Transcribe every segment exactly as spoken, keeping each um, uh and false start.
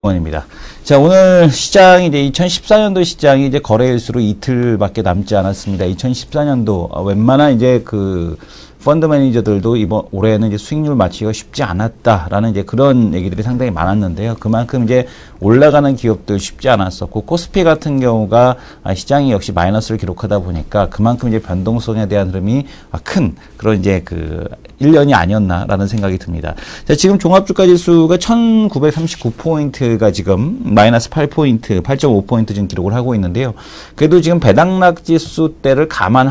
원입니다. 자, 오늘 시장이 이제 이천십사 년도 시장이 이제 거래일수로 이틀밖에 남지 않았습니다. 이천십사 년도 웬만한 이제 그 펀드 매니저들도 이번 올해는 이제 수익률 맞추기가 쉽지 않았다라는 이제 그런 얘기들이 상당히 많았는데요. 그만큼 이제 올라가는 기업들 쉽지 않았었고, 코스피 같은 경우가 시장이 역시 마이너스를 기록하다 보니까 그만큼 이제 변동성에 대한 흐름이 큰 그런 이제 그 일 년이 아니었나라는 생각이 듭니다. 자, 지금 종합주가 지수가 천구백삼십구 포인트가 지금 마이너스 팔 포인트, 팔 점 오 포인트 지금 기록을 하고 있는데요. 그래도 지금 배당락 지수 때를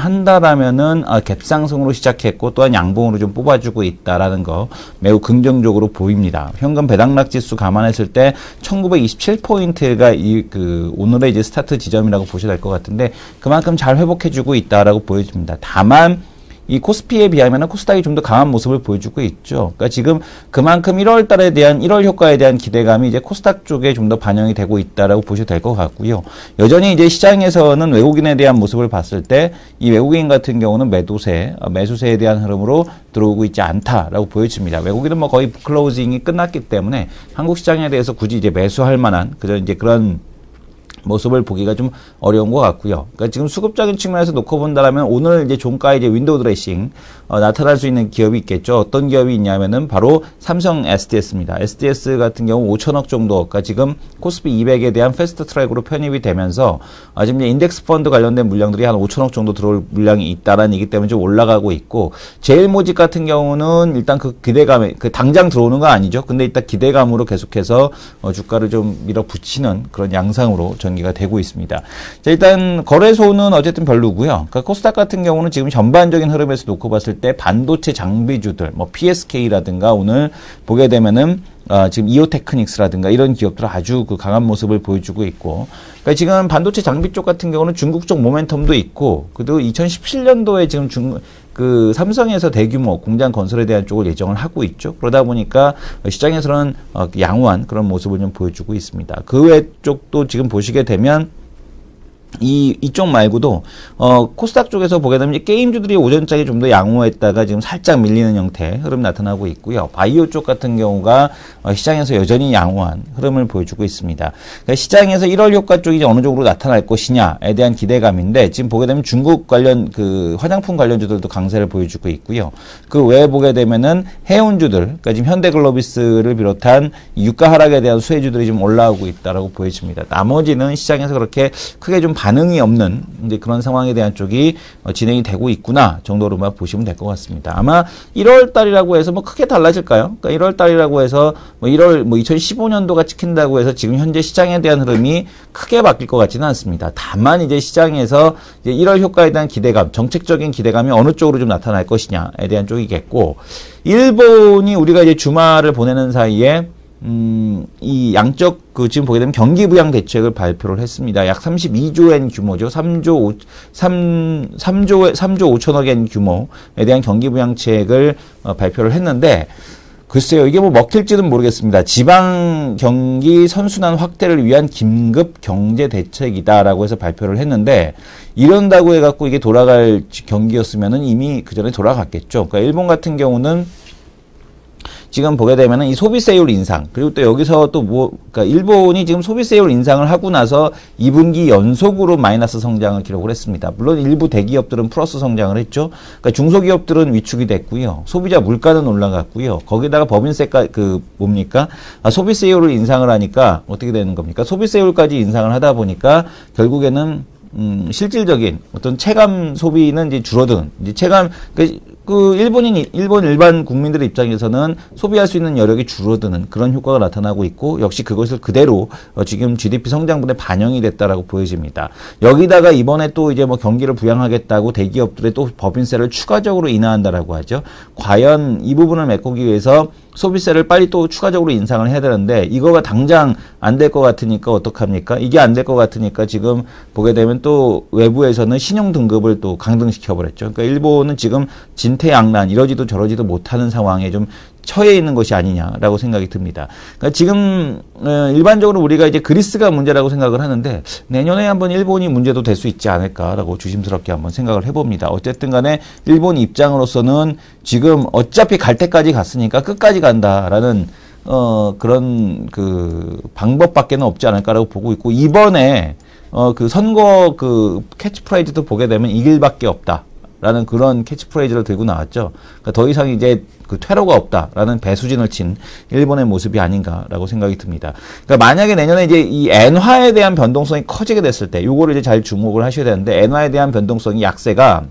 감안한다라면은 아, 갭상승으로 시작했고 또한 양봉으로 좀 뽑아주고 있다라는 거 매우 긍정적으로 보입니다. 현금 배당락 지수 감안했을 때 천구백이십칠 포인트가 이 그 오늘의 이제 스타트 지점이라고 보셔야 될 것 같은데 그만큼 잘 회복해주고 있다라고 보여집니다. 다만 이 코스피에 비하면 코스닥이 좀 더 강한 모습을 보여주고 있죠. 그러니까 지금 그만큼 일월 달에 대한 일월 효과에 대한 기대감이 이제 코스닥 쪽에 좀 더 반영이 되고 있다라고 보셔도 될 것 같고요. 여전히 이제 시장에서는 외국인에 대한 모습을 봤을 때 이 외국인 같은 경우는 매도세, 매수세에 대한 흐름으로 들어오고 있지 않다라고 보여집니다. 외국인은 뭐 거의 클로징이 끝났기 때문에 한국 시장에 대해서 굳이 이제 매수할 만한 그저 이제 그런 모습을 보기가 좀 어려운 것 같고요. 그러니까 지금 수급적인 측면에서 놓고 본다면 오늘 이제 종가 이제 윈도우 드레싱 어, 나타날 수 있는 기업이 있겠죠. 어떤 기업이 있냐면은 바로 삼성 에스디에스입니다. 에스디에스 같은 경우 오천억 정도, 그러니까 지금 코스피 이백에 대한 패스트 트랙으로 편입이 되면서 아, 지금 이제 인덱스 펀드 관련된 물량들이 한 오천억 정도 들어올 물량이 있다라는 얘기 때문에 좀 올라가고 있고, 제일모직 같은 경우는 일단 그 기대감에 그 당장 들어오는 거 아니죠. 근데 일단 기대감으로 계속해서 어, 주가를 좀 밀어붙이는 그런 양상으로 전개가 되고 있습니다. 자, 일단 거래소는 어쨌든 별로고요. 그러니까 코스닥 같은 경우는 지금 전반적인 흐름에서 놓고 봤을 때 반도체 장비주들, 뭐 피에스케이라든가 오늘 보게 되면은 어, 지금 이오테크닉스라든가 이런 기업들 아주 그 강한 모습을 보여주고 있고, 그러니까 지금 반도체 장비 쪽 같은 경우는 중국 쪽 모멘텀도 있고, 그리고 이천십칠 년도에 지금 중, 그 삼성에서 대규모 공장 건설에 대한 쪽을 예정을 하고 있죠. 그러다 보니까 시장에서는 어, 양호한 그런 모습을 좀 보여주고 있습니다. 그 외 쪽도 지금 보시게 되면 이, 이쪽 말고도, 어, 코스닥 쪽에서 보게 되면 게임주들이 오전장에 좀 더 양호했다가 지금 살짝 밀리는 형태 흐름 나타나고 있고요. 바이오 쪽 같은 경우가 어, 시장에서 여전히 양호한 흐름을 보여주고 있습니다. 그러니까 시장에서 일월 효과 쪽이 이제 어느 정도로 나타날 것이냐에 대한 기대감인데, 지금 보게 되면 중국 관련 그 화장품 관련주들도 강세를 보여주고 있고요. 그 외에 보게 되면은 해운주들, 그러니까 지금 현대글로비스를 비롯한 유가 하락에 대한 수혜주들이 좀 올라오고 있다라고 보여집니다. 나머지는 시장에서 그렇게 크게 좀 반응이 없는 이제 그런 상황에 대한 쪽이 어, 진행이 되고 있구나 정도로만 보시면 될 것 같습니다. 아마 일월 달이라고 해서 뭐 크게 달라질까요? 그러니까 일월 달이라고 해서 뭐 일월 뭐 이천십오 년도가 찍힌다고 해서 지금 현재 시장에 대한 흐름이 크게 바뀔 것 같지는 않습니다. 다만 이제 시장에서 이제 일월 효과에 대한 기대감, 정책적인 기대감이 어느 쪽으로 좀 나타날 것이냐에 대한 쪽이겠고, 일본이 우리가 이제 주말을 보내는 사이에 음, 이 양적, 그, 지금 보게 되면 경기부양 대책을 발표를 했습니다. 약 삼십이조 엔 규모죠. 삼조, 삼, 삼조, 삼조 오천억 엔 규모에 대한 경기부양책을 어, 발표를 했는데, 글쎄요, 이게 뭐 먹힐지는 모르겠습니다. 지방 경기 선순환 확대를 위한 긴급 경제 대책이다라고 해서 발표를 했는데, 이런다고 해갖고 이게 돌아갈 경기였으면은 이미 그 전에 돌아갔겠죠. 그러니까 일본 같은 경우는 지금 보게 되면은 이 소비세율 인상, 그리고 또 여기서 또 뭐, 그러니까 일본이 지금 소비세율 인상을 하고 나서 이 분기 연속으로 마이너스 성장을 기록을 했습니다. 물론 일부 대기업들은 플러스 성장을 했죠. 그러니까 중소기업들은 위축이 됐고요. 소비자 물가는 올라갔고요. 거기다가 법인세가 그 뭡니까? 아, 소비세율을 인상을 하니까 어떻게 되는 겁니까? 소비세율까지 인상을 하다 보니까 결국에는 음, 실질적인 어떤 체감 소비는 이제 줄어든, 이제 체감, 그, 그, 일본인, 일본 일반 국민들의 입장에서는 소비할 수 있는 여력이 줄어드는 그런 효과가 나타나고 있고, 역시 그것을 그대로 어, 지금 지디피 성장분에 반영이 됐다라고 보여집니다. 여기다가 이번에 또 이제 뭐 경기를 부양하겠다고 대기업들의 또 법인세를 추가적으로 인하한다라고 하죠. 과연 이 부분을 메꾸기 위해서 소비세를 빨리 또 추가적으로 인상을 해야 되는데, 이거가 당장 안 될 것 같으니까 어떡합니까? 이게 안 될 것 같으니까 지금 보게 되면 또 외부에서는 신용 등급을 또 강등시켜버렸죠. 그러니까 일본은 지금 진퇴양난, 이러지도 저러지도 못하는 상황에 좀 처해 있는 것이 아니냐라고 생각이 듭니다. 그러니까 지금 일반적으로 우리가 이제 그리스가 문제라고 생각을 하는데, 내년에 한번 일본이 문제도 될 수 있지 않을까라고 조심스럽게 한번 생각을 해봅니다. 어쨌든 간에 일본 입장으로서는 지금 어차피 갈 때까지 갔으니까 끝까지 간다라는 어, 그런 그 방법밖에는 없지 않을까라고 보고 있고, 이번에 어, 그 선거 그 캐치프레이즈도 보게 되면 이 길밖에 없다. 라는 그런 캐치프레이즈를 들고 나왔죠. 그러니까 더 이상 이제 그 퇴로가 없다라는 배수진을 친 일본의 모습이 아닌가라고 생각이 듭니다. 그러니까 만약에 내년에 이제 이 엔화에 대한 변동성이 커지게 됐을 때, 요거를 이제 잘 주목을 하셔야 되는데, 엔화에 대한 변동성이 약세가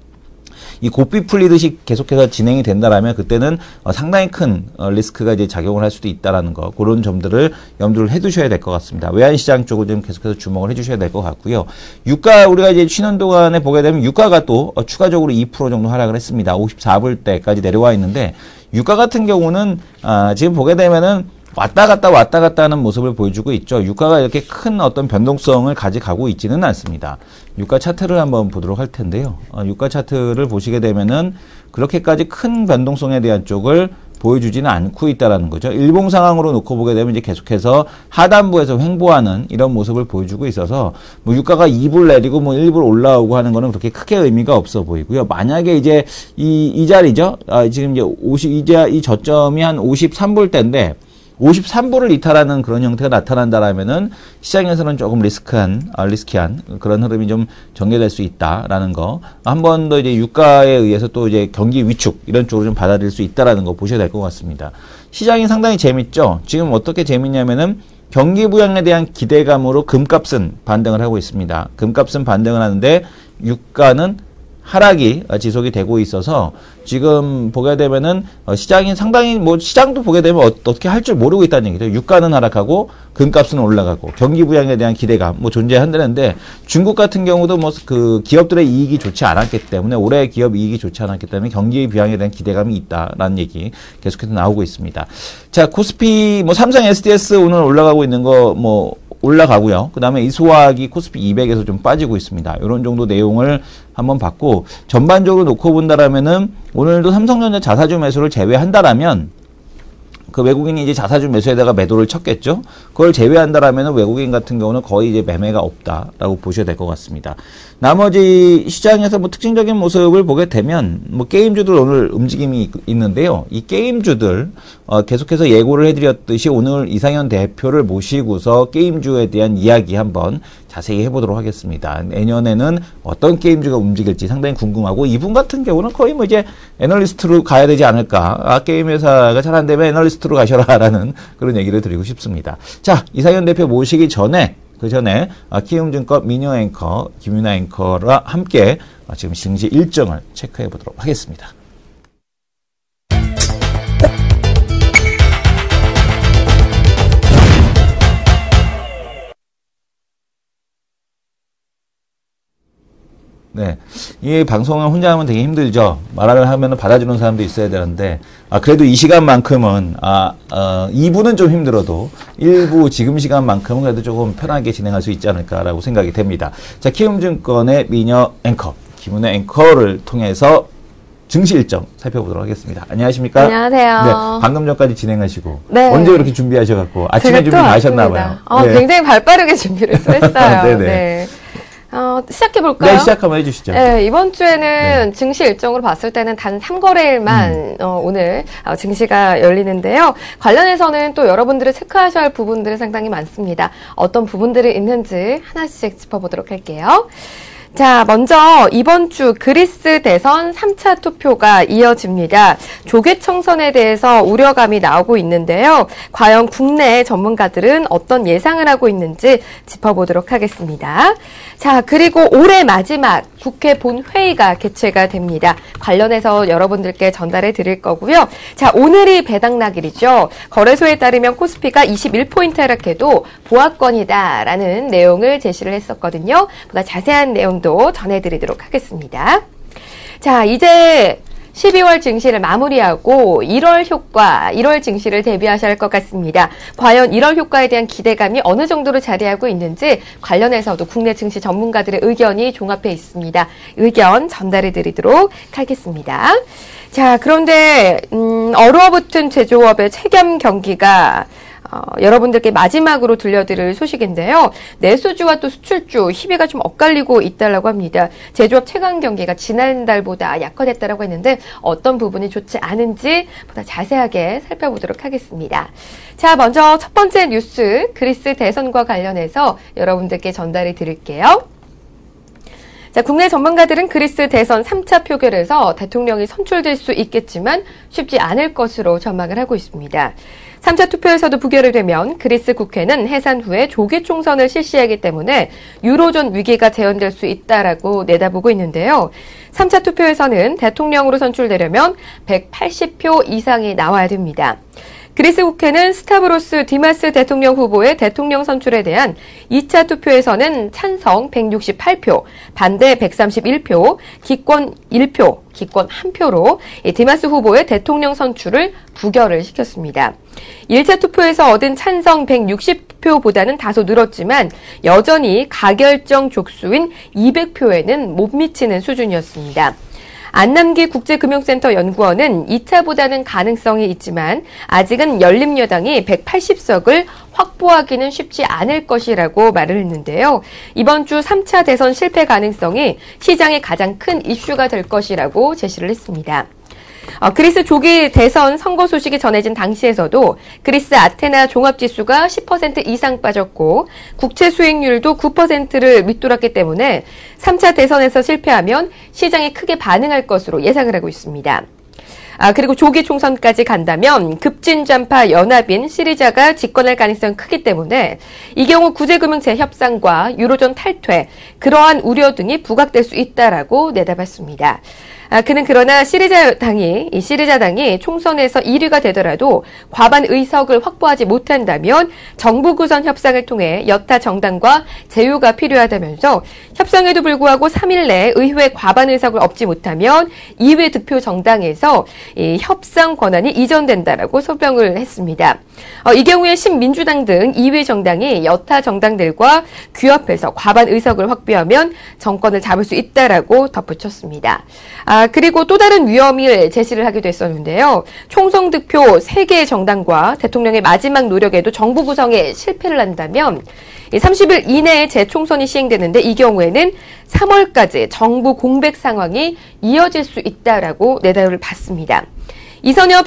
이 고삐 풀리듯이 계속해서 진행이 된다라면 그때는 어, 상당히 큰 어, 리스크가 이제 작용을 할 수도 있다라는 거, 그런 점들을 염두를 해두셔야 될 것 같습니다. 외환시장 쪽을 좀 계속해서 주목을 해주셔야 될 것 같고요. 유가 우리가 이제 쉬는 동안에 보게 되면 유가가 또 어, 추가적으로 이 퍼센트 정도 하락을 했습니다. 오십사 불대까지 내려와 있는데, 유가 같은 경우는 아, 지금 보게 되면은 왔다 갔다 왔다 갔다 하는 모습을 보여주고 있죠. 유가가 이렇게 큰 어떤 변동성을 가져가고 있지는 않습니다. 유가 차트를 한번 보도록 할 텐데요. 어, 유가 차트를 보시게 되면은 그렇게까지 큰 변동성에 대한 쪽을 보여주지는 않고 있다라는 거죠. 일봉 상황으로 놓고 보게 되면 이제 계속해서 하단부에서 횡보하는 이런 모습을 보여주고 있어서, 뭐 유가가 이 불 내리고 뭐 일 불 올라오고 하는 거는 그렇게 크게 의미가 없어 보이고요. 만약에 이제 이, 이 자리죠. 아, 지금 이제 오십, 이제 이 저점이 한 오십삼 불대인데, 오십삼 불을 이탈하는 그런 형태가 나타난다라면은 시장에서는 조금 리스크한, 아, 리스키한 그런 흐름이 좀 전개될 수 있다라는 거. 한 번 더 이제 유가에 의해서 또 이제 경기 위축 이런 쪽으로 좀 받아들일 수 있다라는 거 보셔야 될 것 같습니다. 시장이 상당히 재밌죠. 지금 어떻게 재밌냐면은 경기 부양에 대한 기대감으로 금값은 반등을 하고 있습니다. 금값은 반등을 하는데 유가는 하락이 지속이 되고 있어서 지금 보게 되면은 시장이 상당히 뭐 시장도 보게 되면 어떻게 할 줄 모르고 있다는 얘기죠. 유가는 하락하고 금값은 올라가고 경기 부양에 대한 기대감 뭐 존재한다는데, 중국 같은 경우도 뭐 그 기업들의 이익이 좋지 않았기 때문에, 올해 기업 이익이 좋지 않았기 때문에 경기 부양에 대한 기대감이 있다라는 얘기 계속해서 나오고 있습니다. 자, 코스피 뭐 삼성 에스디에스 오늘 올라가고 있는 거 뭐 올라가고요. 그 다음에 이소화학이 코스피 이백에서 좀 빠지고 있습니다. 이런 정도 내용을 한번 봤고, 전반적으로 놓고 본다라면은 오늘도 삼성전자 자사주 매수를 제외한다라면 그 외국인이 이제 자사주 매수에다가 매도를 쳤겠죠. 그걸 제외한다라면 외국인 같은 경우는 거의 이제 매매가 없다라고 보셔야 될 것 같습니다. 나머지 시장에서 뭐 특징적인 모습을 보게 되면 뭐 게임주들 오늘 움직임이 있는데요. 이 게임주들 어 계속해서 예고를 해드렸듯이 오늘 이상현 대표를 모시고서 게임주에 대한 이야기 한번 자세히 해보도록 하겠습니다. 내년에는 어떤 게임주가 움직일지 상당히 궁금하고, 이분 같은 경우는 거의 뭐 이제 애널리스트로 가야 되지 않을까. 아, 게임 회사가 잘 안 되면 애널리스트로 가셔라라는 그런 얘기를 드리고 싶습니다. 자, 이상현 대표 모시기 전에 그 전에 키움증권 미녀 앵커 김윤아 앵커와 함께 지금 증시 일정을 체크해 보도록 하겠습니다. 네. 이 방송을 혼자 하면 되게 힘들죠. 말을 하면 받아주는 사람도 있어야 되는데, 아, 그래도 이 시간만큼은, 아, 어, 이 부는 좀 힘들어도 일 부 지금 시간만큼은 그래도 조금 편하게 진행할 수 있지 않을까라고 생각이 됩니다. 자, 키움증권의 미녀 앵커, 김은혜 앵커를 통해서 증시 일정 살펴보도록 하겠습니다. 안녕하십니까? 안녕하세요. 네, 방금 전까지 진행하시고, 네. 언제 이렇게 준비하셔갖고, 아침에 준비 다 하셨나봐요. 어, 네. 굉장히 발빠르게 준비를 했어요. 네네. 네. 어, 시작해볼까요? 네, 시작 한번 해주시죠. 네, 이번 주에는 네. 증시 일정으로 봤을 때는 단 삼 거래일만 음. 어, 오늘 어, 증시가 열리는데요. 관련해서는 또 여러분들이 체크하셔야 할 부분들이 상당히 많습니다. 어떤 부분들이 있는지 하나씩 짚어보도록 할게요. 자, 먼저 이번 주 그리스 대선 삼 차 투표가 이어집니다. 조계 청선에 대해서 우려감이 나오고 있는데요. 과연 국내 전문가들은 어떤 예상을 하고 있는지 짚어보도록 하겠습니다. 자, 그리고 올해 마지막 국회 본회의가 개최가 됩니다. 관련해서 여러분들께 전달해 드릴 거고요. 자, 오늘이 배당락일이죠. 거래소에 따르면 코스피가 이십일 포인트 하락해도 보합권이다라는 내용을 제시를 했었거든요. 보다 자세한 내용도 전해드리도록 하겠습니다. 자, 이제 십이월 증시를 마무리하고 일월 효과, 일월 증시를 대비하셔야 할 것 같습니다. 과연 일월 효과에 대한 기대감이 어느 정도로 자리하고 있는지 관련해서도 국내 증시 전문가들의 의견이 종합해 있습니다. 의견 전달해 드리도록 하겠습니다. 자, 그런데 음, 얼어붙은 제조업의 체감 경기가 어, 여러분들께 마지막으로 들려드릴 소식인데요. 내수주와 또 수출주 희비가 좀 엇갈리고 있다라고 합니다. 제조업 최강 경기가 지난달보다 약화됐다라고 했는데 어떤 부분이 좋지 않은지 보다 자세하게 살펴보도록 하겠습니다. 자, 먼저 첫 번째 뉴스 그리스 대선과 관련해서 여러분들께 전달해 드릴게요. 자, 국내 전문가들은 그리스 대선 삼 차 표결에서 대통령이 선출될 수 있겠지만 쉽지 않을 것으로 전망을 하고 있습니다. 삼 차 투표에서도 부결이 되면 그리스 국회는 해산 후에 조기 총선을 실시하기 때문에 유로존 위기가 재현될 수 있다라고 내다보고 있는데요. 삼 차 투표에서는 대통령으로 선출되려면 백팔십 표 이상이 나와야 됩니다. 그리스 국회는 스타브로스 디마스 대통령 후보의 대통령 선출에 대한 이 차 투표에서는 찬성 백육십팔 표, 반대 백삼십일 표, 기권 일 표, 기권 일 표로 디마스 후보의 대통령 선출을 부결을 시켰습니다. 일 차 투표에서 얻은 찬성 백육십 표보다는 다소 늘었지만 여전히 가결정 족수인 이백 표에는 못 미치는 수준이었습니다. 안남기 국제금융센터 연구원은 이 차보다는 가능성이 있지만 아직은 열린여당이 백팔십 석을 확보하기는 쉽지 않을 것이라고 말을 했는데요. 이번 주 삼 차 대선 실패 가능성이 시장의 가장 큰 이슈가 될 것이라고 제시를 했습니다. 어, 그리스 조기 대선 선거 소식이 전해진 당시에서도 그리스 아테나 종합지수가 십 퍼센트 이상 빠졌고 국채 수익률도 구 퍼센트를 밑돌았기 때문에 삼 차 대선에서 실패하면 시장이 크게 반응할 것으로 예상을 하고 있습니다. 아, 그리고 조기 총선까지 간다면 급진전파 연합인 시리자가 집권할 가능성이 크기 때문에 이 경우 구제금융체 협상과 유로존 탈퇴, 그러한 우려 등이 부각될 수 있다라고 내다봤습니다. 아, 그는 그러나 시리자당이, 이 시리자당이 총선에서 일 위가 되더라도 과반 의석을 확보하지 못한다면 정부 구성 협상을 통해 여타 정당과 제휴가 필요하다면서 협상에도 불구하고 삼 일 내에 의회 과반 의석을 얻지 못하면 이 위 득표 정당에서 이 협상 권한이 이전된다라고 설명을 했습니다. 어, 이 경우에 신민주당 등 이 위 정당이 여타 정당들과 규합해서 과반 의석을 확보하면 정권을 잡을 수 있다라고 덧붙였습니다. 아, 그리고 또 다른 위험을 제시를 하기도 했었는데요. 총선 득표 세 개의 정당과 대통령의 마지막 노력에도 정부 구성에 실패를 한다면 삼십 일 이내에 재총선이 시행되는데 이 경우에는 삼월까지 정부 공백 상황이 이어질 수 있다라고 내다를 봤습니다. 이선엽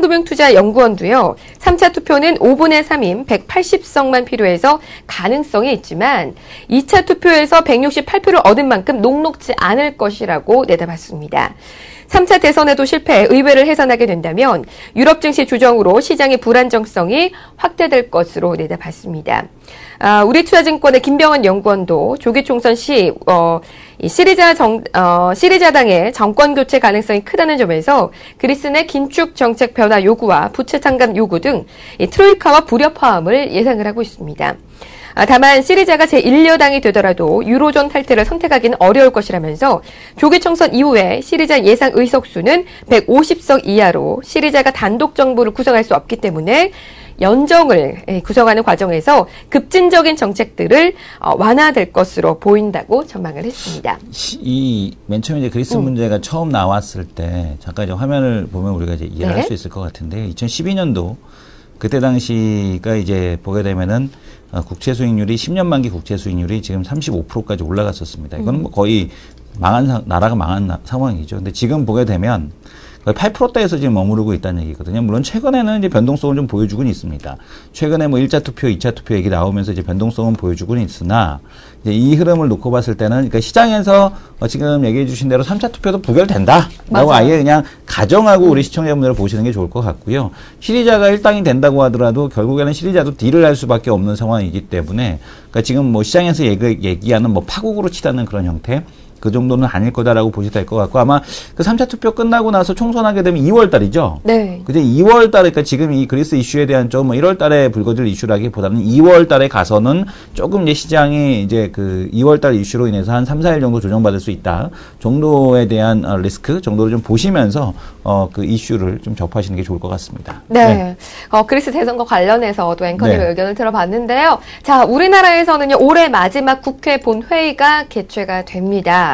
신한금융투자연구원도요. 삼 차 투표는 오분의 삼인 백팔십 석만 필요해서 가능성이 있지만 이 차 투표에서 백육십팔 표를 얻은 만큼 녹록지 않을 것이라고 내다봤습니다. 삼 차 대선에도 실패해 의회를 해산하게 된다면 유럽 증시 조정으로 시장의 불안정성이 확대될 것으로 내다봤습니다. 아, 우리투자증권의 김병환 연구원도 조기 총선 시 어, 이 시리자 정, 어, 시리자당의 정권 교체 가능성이 크다는 점에서 그리스 내 긴축 정책 변화 요구와 부채 창간 요구 등 이 트로이카와 불협화음을 예상을 하고 있습니다. 아, 다만 시리자가 제일 여당이 되더라도 유로존 탈퇴를 선택하기는 어려울 것이라면서 조기 총선 이후에 시리자 예상 의석수는 백오십 석 이하로 시리자가 단독 정부를 구성할 수 없기 때문에 연정을 구성하는 과정에서 급진적인 정책들을 완화될 것으로 보인다고 전망을 했습니다. 이 맨 처음에 이제 그리스 음. 문제가 처음 나왔을 때 잠깐 이제 화면을 보면 우리가 이제 이해를 네. 할 수 있을 것 같은데 이천십이 년도 그때 당시가 이제 보게 되면은 어, 국채 수익률이 십 년 만기 국채 수익률이 지금 삼십오 퍼센트까지 올라갔었습니다. 이거는 뭐 거의 망한 사, 나라가 망한 나, 상황이죠. 근데 지금 보게 되면 거의 팔 퍼센트대에서 지금 머무르고 있다는 얘기거든요. 물론 최근에는 이제 변동성을 좀 보여주고는 있습니다. 최근에 뭐 일 차 투표, 이 차 투표 얘기 나오면서 이제 변동성은 보여주고는 있으나 이제 이 흐름을 놓고 봤을 때는 그러니까 시장에서 어 지금 얘기해 주신 대로 삼 차 투표도 부결된다. 라고 아예 그냥 가정하고 우리 시청자분들을 보시는 게 좋을 것 같고요. 시리자가 일당이 된다고 하더라도 결국에는 시리자도 딜을 할 수밖에 없는 상황이기 때문에 그러니까 지금 뭐 시장에서 얘기, 얘기하는 뭐 파국으로 치닫는 그런 형태 그 정도는 아닐 거다라고 보셔도 될 것 같고 아마 그 삼 차 투표 끝나고 나서 총선하게 되면 이월 달이죠. 네. 그제 이월 달에 그러니까 지금 이 그리스 이슈에 대한 좀 뭐 일월 달에 불거질 이슈라기보다는 이월 달에 가서는 조금 이제 시장이 이제 그 이월 달 이슈로 인해서 한 삼, 사일 정도 조정받을 수 있다 정도에 대한 어, 리스크 정도를 좀 보시면서 어, 그 이슈를 좀 접하시는 게 좋을 것 같습니다. 네. 네. 어, 그리스 대선과 관련해서 또 앵커님의 네. 의견을 들어봤는데요. 자, 우리나라에서는요, 올해 마지막 국회 본회의가 개최가 됩니다.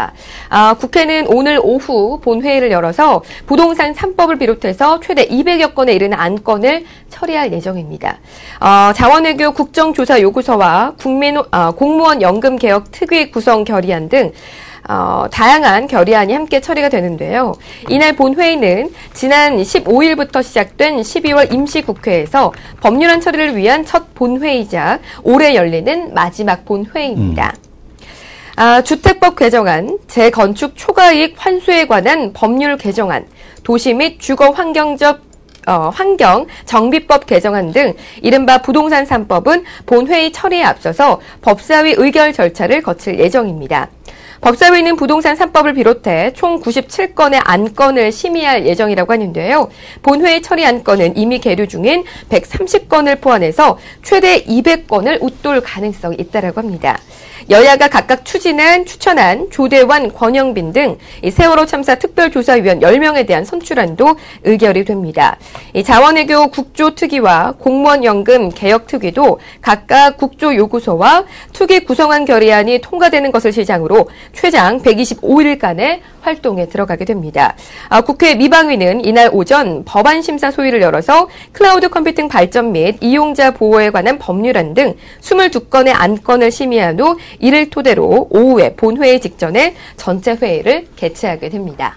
있습니다. 아, 국회는 오늘 오후 본회의를 열어서 부동산 삼 법을 비롯해서 최대 이백여 건에 이르는 안건을 처리할 예정입니다. 어, 자원외교 국정조사 요구서와 국민, 어, 공무원 연금 개혁 특위 구성 결의안 등 어, 다양한 결의안이 함께 처리가 되는데요. 이날 본회의는 지난 십오일부터 시작된 십이월 임시국회에서 법률안 처리를 위한 첫 본회의자 올해 열리는 마지막 본회의입니다. 음. 아, 주택법 개정안, 재건축 초과이익 환수에 관한 법률 개정안, 도시 및 주거 환경적 어, 환경 정비법 개정안 등 이른바 부동산 삼 법은 본회의 처리에 앞서서 법사위 의결 절차를 거칠 예정입니다. 법사위는 부동산 삼 법을 비롯해 총 구십칠 건의 안건을 심의할 예정이라고 하는데요. 본회의 처리 안건은 이미 계류 중인 백삼십 건을 포함해서 최대 이백 건을 웃돌 가능성이 있다고 합니다. 여야가 각각 추진한, 추천한 조대환, 권영빈 등 이 세월호 참사 특별조사위원 열 명에 대한 선출안도 의결이 됩니다. 이 자원외교 국조특위와 공무원연금 개혁특위도 각각 국조요구서와 특위 구성안 결의안이 통과되는 것을 시작으로 최장 백이십오일간의 활동에 들어가게 됩니다. 아, 국회 미방위는 이날 오전 법안 심사 소위를 열어서 클라우드 컴퓨팅 발전 및 이용자 보호에 관한 법률안 등 이십이 건의 안건을 심의한 후 이를 토대로 오후에 본회의 직전에 전체 회의를 개최하게 됩니다.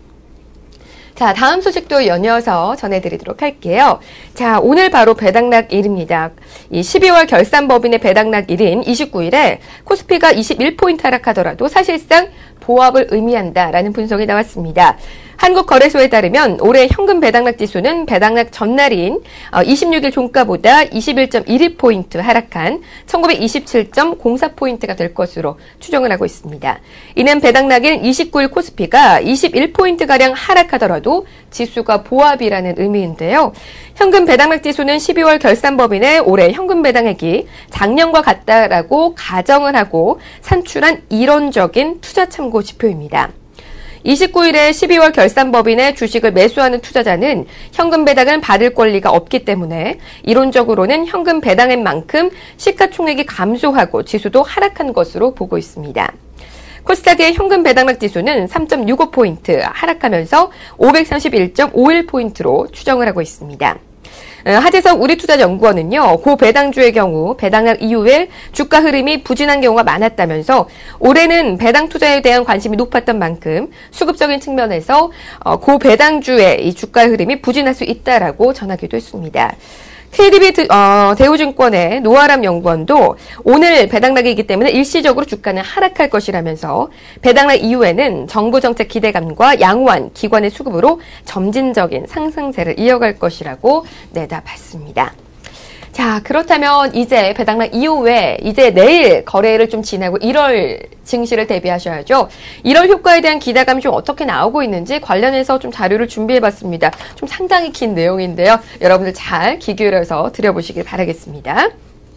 자, 다음 소식도 연이어서 전해드리도록 할게요. 자, 오늘 바로 배당락일입니다. 이 십이월 결산법인의 배당락일인 이십구일에 코스피가 이십일 포인트 하락하더라도 사실상 보합을 의미한다라는 분석이 나왔습니다. 한국거래소에 따르면 올해 현금 배당락 지수는 배당락 전날인 이십육일 종가보다 이십일 점 일이 포인트 하락한 천구백이십칠 점 공사 포인트가 될 것으로 추정을 하고 있습니다. 이는 배당락일 이십구일 코스피가 이십일 포인트가량 하락하더라도 지수가 보합이라는 의미인데요. 현금 배당락 지수는 십이월 결산법인의 올해 현금 배당액이 작년과 같다라고 가정을 하고 산출한 이론적인 투자 참고 지표입니다. 이십구일에 십이월 결산법인의 주식을 매수하는 투자자는 현금 배당을 받을 권리가 없기 때문에 이론적으로는 현금 배당액만큼 시가총액이 감소하고 지수도 하락한 것으로 보고 있습니다. 코스닥의 현금 배당락 지수는 삼 점 육오 포인트 하락하면서 오백삼십일 점 오일 포인트로 추정을 하고 있습니다. 하재석 우리투자연구원은요, 고배당주의 경우 배당락 이후에 주가 흐름이 부진한 경우가 많았다면서 올해는 배당 투자에 대한 관심이 높았던 만큼 수급적인 측면에서 고배당주의 이 주가 흐름이 부진할 수 있다라고 전하기도 했습니다. 케이디비 어, 대우증권의 노아람 연구원도 오늘 배당락이기 때문에 일시적으로 주가는 하락할 것이라면서 배당락 이후에는 정부 정책 기대감과 양호한 기관의 수급으로 점진적인 상승세를 이어갈 것이라고 내다봤습니다. 자, 그렇다면 이제 배당락 이후에 이제 내일 거래를 좀 지나고 일월 증시를 대비하셔야죠. 일월 효과에 대한 기대감이 좀 어떻게 나오고 있는지 관련해서 좀 자료를 준비해봤습니다. 좀 상당히 긴 내용인데요. 여러분들 잘 귀 기울여서 들여보시길 바라겠습니다.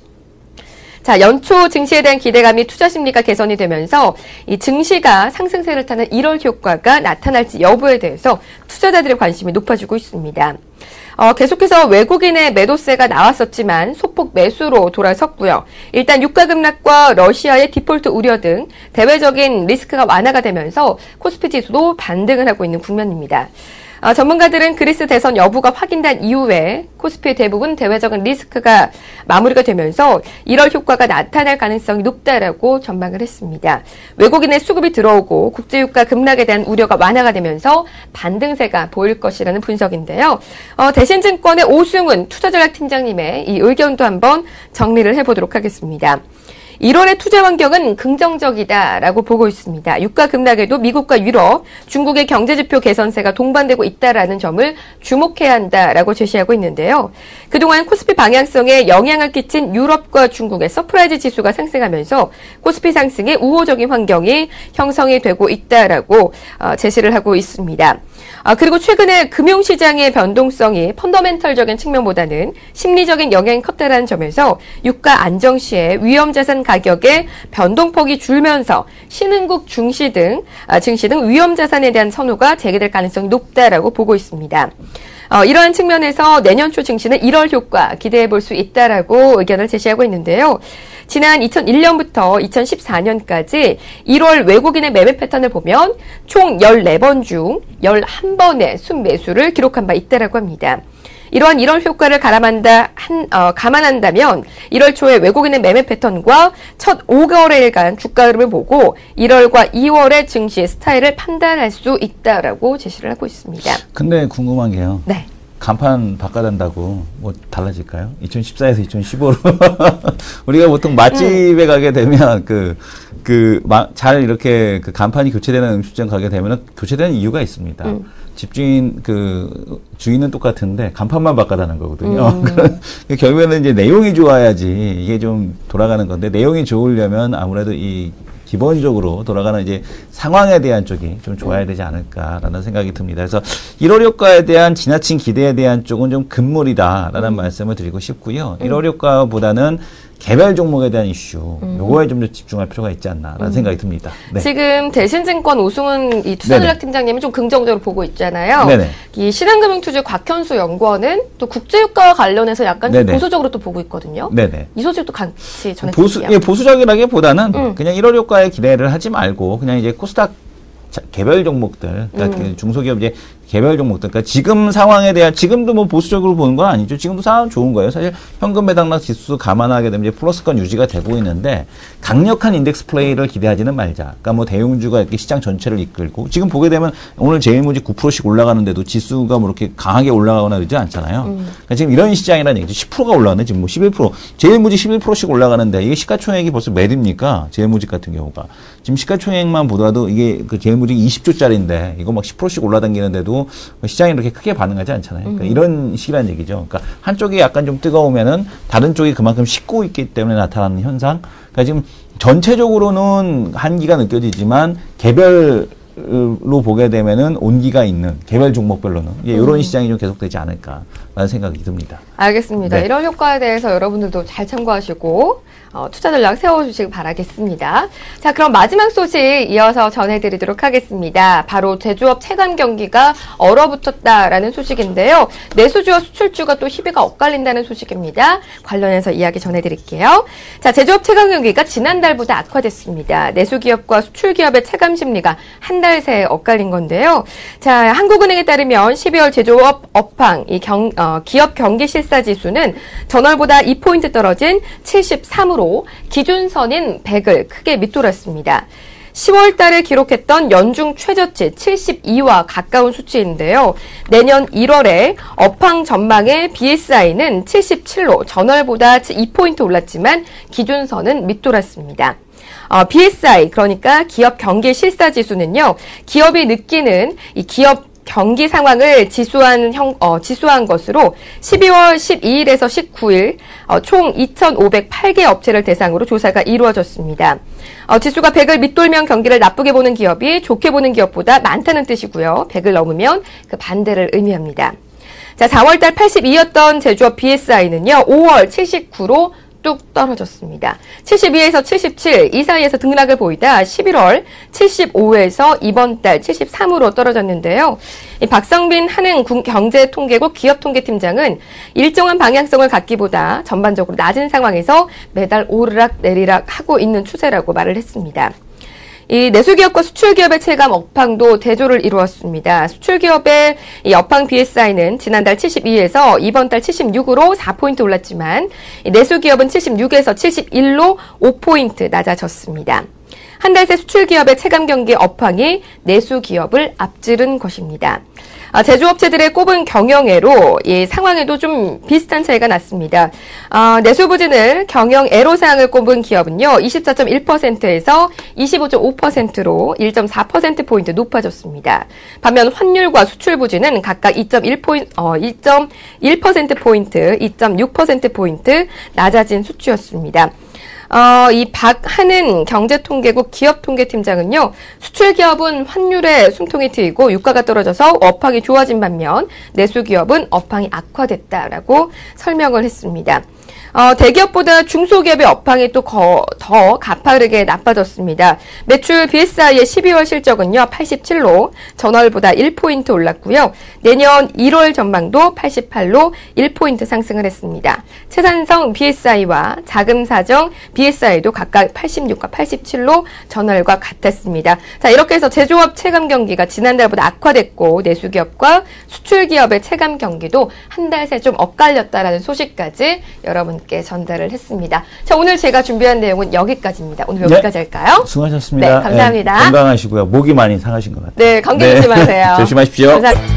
자, 연초 증시에 대한 기대감이 투자 심리가 개선이 되면서 이 증시가 상승세를 타는 일월 효과가 나타날지 여부에 대해서 투자자들의 관심이 높아지고 있습니다. 어, 계속해서 외국인의 매도세가 나왔었지만 소폭 매수로 돌아섰고요. 일단 유가 급락과 러시아의 디폴트 우려 등 대외적인 리스크가 완화가 되면서 코스피 지수도 반등을 하고 있는 국면입니다. 어, 전문가들은 그리스 대선 여부가 확인된 이후에 코스피 대부분 대외적인 리스크가 마무리가 되면서 일월 효과가 나타날 가능성이 높다라고 전망을 했습니다. 외국인의 수급이 들어오고 국제유가 급락에 대한 우려가 완화가 되면서 반등세가 보일 것이라는 분석인데요. 어, 대신증권의 오승훈 투자전략 팀장님의 이 의견도 한번 정리를 해보도록 하겠습니다. 일월의 투자 환경은 긍정적이다라고 보고 있습니다. 유가 급락에도 미국과 유럽, 중국의 경제지표 개선세가 동반되고 있다라는 점을 주목해야 한다라고 제시하고 있는데요. 그동안 코스피 방향성에 영향을 끼친 유럽과 중국의 서프라이즈 지수가 상승하면서 코스피 상승에 우호적인 환경이 형성이 되고 있다라고 제시를 하고 있습니다. 그리고 최근에 금융시장의 변동성이 펀더멘털적인 측면보다는 심리적인 영향이 컸다라는 점에서 유가 안정 시에 위험자산 가격의 변동폭이 줄면서 신흥국 중시 등, 증시 등 위험자산에 대한 선호가 재개될 가능성이 높다라고 보고 있습니다. 어, 이러한 측면에서 내년 초 증시는 일월 효과 기대해 볼 수 있다라고 의견을 제시하고 있는데요. 지난 이천일 년부터 이천십사 년까지 일월 외국인의 매매 패턴을 보면 총 열네 번 중 열한 번의 순매수를 기록한 바 있다라고 합니다. 이러한 일월 효과를 가람한다, 한, 어, 감안한다면 일월 초에 외국인의 매매 패턴과 첫 오 거래일간 주가 흐름을 보고 일월과 이월의 증시 스타일을 판단할 수 있다라고 제시를 하고 있습니다. 근데 궁금한 게요. 네. 간판 바꿔단다고 뭐 달라질까요? 이천십사에서 이천십오로 우리가 보통 맛집에 음. 가게 되면 그 그 잘 이렇게 그 간판이 교체되는 음식점 가게 되면은 교체되는 이유가 있습니다. 음. 집주인 그 주인은 똑같은데 간판만 바꿔다는 거거든요. 음. 결국에는 이제 내용이 좋아야지 이게 좀 돌아가는 건데 내용이 좋으려면 아무래도 이 기본적으로 돌아가는 이제 상황에 대한 쪽이 좀 좋아야 되지 않을까라는 생각이 듭니다. 그래서 일월 효과에 대한 지나친 기대에 대한 쪽은 좀 금물이다라는 음. 말씀을 드리고 싶고요. 음. 일월 효과보다는 개별 종목에 대한 이슈, 음. 요거에 좀 더 집중할 필요가 있지 않나라는 음. 생각이 듭니다. 네. 지금 대신증권 오승훈 이 투자전략 팀장님은 좀 긍정적으로 보고 있잖아요. 네네. 이 신한금융투자 곽현수 연구원은 또 국제유가와 관련해서 약간 좀 보수적으로 또 보고 있거든요. 네네. 이 소식도 같이 전해드릴게요. 보수, 예, 보수적이라기보다는 음. 그냥 일월 효과에 기대를 하지 말고 그냥 이제 코스닥 자, 개별 종목들, 그러니까 음. 중소기업 이제 개별 종목들, 그러니까 지금 상황에 대한, 지금도 뭐 보수적으로 보는 건 아니죠. 지금도 상황은 좋은 거예요. 사실 현금 배당락 지수 감안하게 되면 이제 플러스권 유지가 되고 있는데 강력한 인덱스 플레이를 기대하지는 말자. 그러니까 뭐 대형주가 이렇게 시장 전체를 이끌고 지금 보게 되면 오늘 제일모직 구 퍼센트씩 올라가는데도 지수가 뭐 이렇게 강하게 올라가거나 그러지 않잖아요. 음. 그러니까 지금 이런 시장이라는 얘기죠. 십 퍼센트가 올라가네. 지금 뭐 십일 퍼센트. 제일모직 십일 퍼센트씩 올라가는데 이게 시가총액이 벌써 몇 입니까? 제일모직 같은 경우가. 지금 시가총액만 보더라도 이게 그 제일모직 이십 조짜리인데 이거 막 십 퍼센트씩 올라다니는데도 시장이 이렇게 크게 반응하지 않잖아요. 그러니까 음. 이런 식이란 얘기죠. 그러니까 한쪽이 약간 좀 뜨거우면은 다른 쪽이 그만큼 식고 있기 때문에 나타나는 현상. 그러니까 지금 전체적으로는 한기가 느껴지지만 개별로 보게 되면은 온기가 있는 개별 종목별로는 예, 이런 음. 시장이 좀 계속되지 않을까라는 생각이 듭니다. 알겠습니다. 네. 이런 효과에 대해서 여러분들도 잘 참고하시고 어, 투자 전략 세워주시기 바라겠습니다. 자, 그럼 마지막 소식 이어서 전해드리도록 하겠습니다. 바로 제조업 체감 경기가 얼어붙었다라는 소식인데요. 내수주와 수출주가 또 희비가 엇갈린다는 소식입니다. 관련해서 이야기 전해드릴게요. 자, 제조업 체감 경기가 지난달보다 악화됐습니다. 내수기업과 수출기업의 체감 심리가 한 달 새에 엇갈린 건데요. 자, 한국은행에 따르면 십이월 제조업 업황 이 경, 어, 기업 경기 실사 지수는 전월보다 이 포인트 떨어진 칠십삼으로 기준선인 백을 크게 밑돌았습니다. 시월 달에 기록했던 연중 최저치 칠십이와 가까운 수치인데요. 내년 일월에 업황 전망의 비에스아이는 칠십칠로 전월보다 이 포인트 올랐지만 기준선은 밑돌았습니다. 어, 비에스아이, 그러니까 기업 경기 실사 지수는요, 기업이 느끼는 이 기업 경기 상황을 지수한 형, 어, 지수한 것으로 십이월 십이일에서 십구일 어, 총 이천오백팔 개 업체를 대상으로 조사가 이루어졌습니다. 어, 지수가 백을 밑돌면 경기를 나쁘게 보는 기업이 좋게 보는 기업보다 많다는 뜻이고요. 백을 넘으면 그 반대를 의미합니다. 자, 사월달 팔십이였던 제조업 비에스아이는요, 오월 칠십구로 뚝 떨어졌습니다. 칠십이에서 칠십칠, 이 사이에서 등락을 보이다 십일월 칠십오에서 이번 달 칠십삼으로 떨어졌는데요. 이 박성빈 한흥 경제통계국 기업통계팀장은 일정한 방향성을 갖기보다 전반적으로 낮은 상황에서 매달 오르락 내리락 하고 있는 추세라고 말을 했습니다. 이 내수기업과 수출기업의 체감 업황도 대조를 이루었습니다. 수출기업의 이 업황 비에스아이는 지난달 칠십이에서 이번 달 칠십육으로 사 포인트 올랐지만 이 내수기업은 칠십육에서 칠십일로 오 포인트 낮아졌습니다. 한 달 새 수출기업의 체감 경기 업황이 내수기업을 앞지른 것입니다. 아, 제조업체들의 꼽은 경영애로 이 상황에도 좀 비슷한 차이가 났습니다. 아, 내수부진을 경영애로사항을 꼽은 기업은요, 이십사 점 일 퍼센트에서 이십오 점 오 퍼센트로 일 점 사 퍼센트 포인트 높아졌습니다. 반면 환율과 수출부진은 각각 이 점 일 포인트, 어, 이 점 일 퍼센트 포인트, 이 점 육 퍼센트 포인트 낮아진 수치였습니다. 어, 이 박하는 경제통계국 기업통계팀장은요, 수출기업은 환율에 숨통이 트이고 유가가 떨어져서 업황이 좋아진 반면 내수기업은 업황이 악화됐다라고 설명을 했습니다. 어, 대기업보다 중소기업의 업황이 또 더 가파르게 나빠졌습니다. 매출 비에스아이의 십이월 실적은요, 팔십칠로 전월보다 일 포인트 올랐고요. 내년 일월 전망도 팔십팔로 일 포인트 상승을 했습니다. 채산성 비에스아이와 자금사정 비에스아이도 각각 팔십육과 팔십칠로 전월과 같았습니다. 자, 이렇게 해서 제조업 체감 경기가 지난달보다 악화됐고, 내수기업과 수출기업의 체감 경기도 한 달 새 좀 엇갈렸다라는 소식까지 여러분께 전달을 했습니다. 자, 오늘 제가 준비한 내용은 여기까지입니다. 오늘 여기까지 네. 할까요? 수고하셨습니다. 네, 감사합니다. 네, 건강하시고요. 목이 많이 상하신 것 같아요. 네, 감기 조심하세요. 조심하십시오. 감사합니다.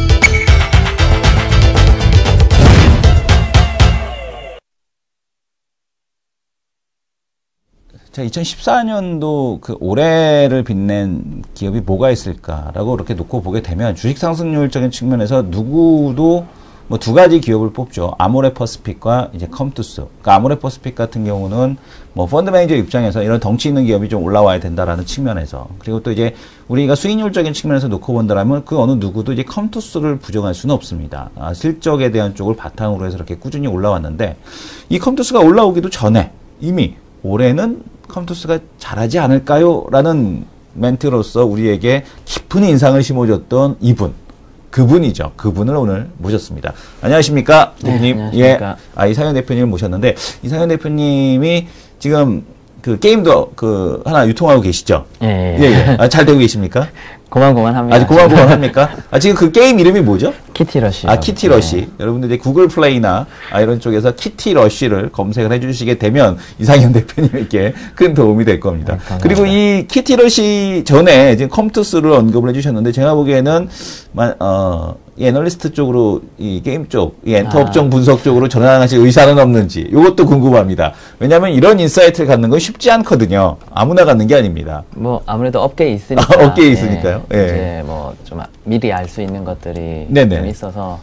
자, 이천십사 년도 그 올해를 빛낸 기업이 뭐가 있을까라고 이렇게 놓고 보게 되면 주식 상승률적인 측면에서 누구도 뭐 두 가지 기업을 뽑죠. 아모레퍼시픽과 이제 컴투스. 그러니까 아모레퍼시픽 같은 경우는 뭐 펀드 매니저 입장에서 이런 덩치 있는 기업이 좀 올라와야 된다라는 측면에서, 그리고 또 이제 우리가 수익률적인 측면에서 놓고 본다라면 그 어느 누구도 이제 컴투스를 부정할 수는 없습니다. 아, 실적에 대한 쪽을 바탕으로 해서 이렇게 꾸준히 올라왔는데, 이 컴투스가 올라오기도 전에 이미 올해는 컴투스가 잘하지 않을까요? 라는 멘트로서 우리에게 깊은 인상을 심어줬던 이분. 그분이죠. 그분을 오늘 모셨습니다. 안녕하십니까, 대표님. 네, 안녕하십니까. 예. 아, 이상현 대표님을 모셨는데, 이상현 대표님이 지금 그 게임도 그 하나 유통하고 계시죠? 예, 예. 예, 예. 아, 잘 되고 계십니까? 고만고만합니다. 아직 고만고만 합니까? 아, 지금 그 게임 이름이 뭐죠? 키티러시. 아, 키티러시. 여러분들 이제 구글 플레이나 아, 이런 쪽에서 키티러시를 검색을 해주시게 되면 이상현 대표님에게 큰 도움이 될 겁니다. 네, 감사합니다. 그리고 이 키티러시 전에 지금 컴투스를 언급을 해주셨는데, 제가 보기에는 마- 어, 이 애널리스트 쪽으로 이 게임 쪽, 이 엔터 아. 업종 분석 쪽으로 전환하실 의사는 없는지 이것도 궁금합니다. 왜냐하면 이런 인사이트를 갖는 건 쉽지 않거든요. 아무나 갖는 게 아닙니다. 뭐 아무래도 업계에 있으니까. 아, 업계에 있으니까요. 예. 이제 뭐 좀 미리 알 수 있는 것들이 네네. 좀 있어서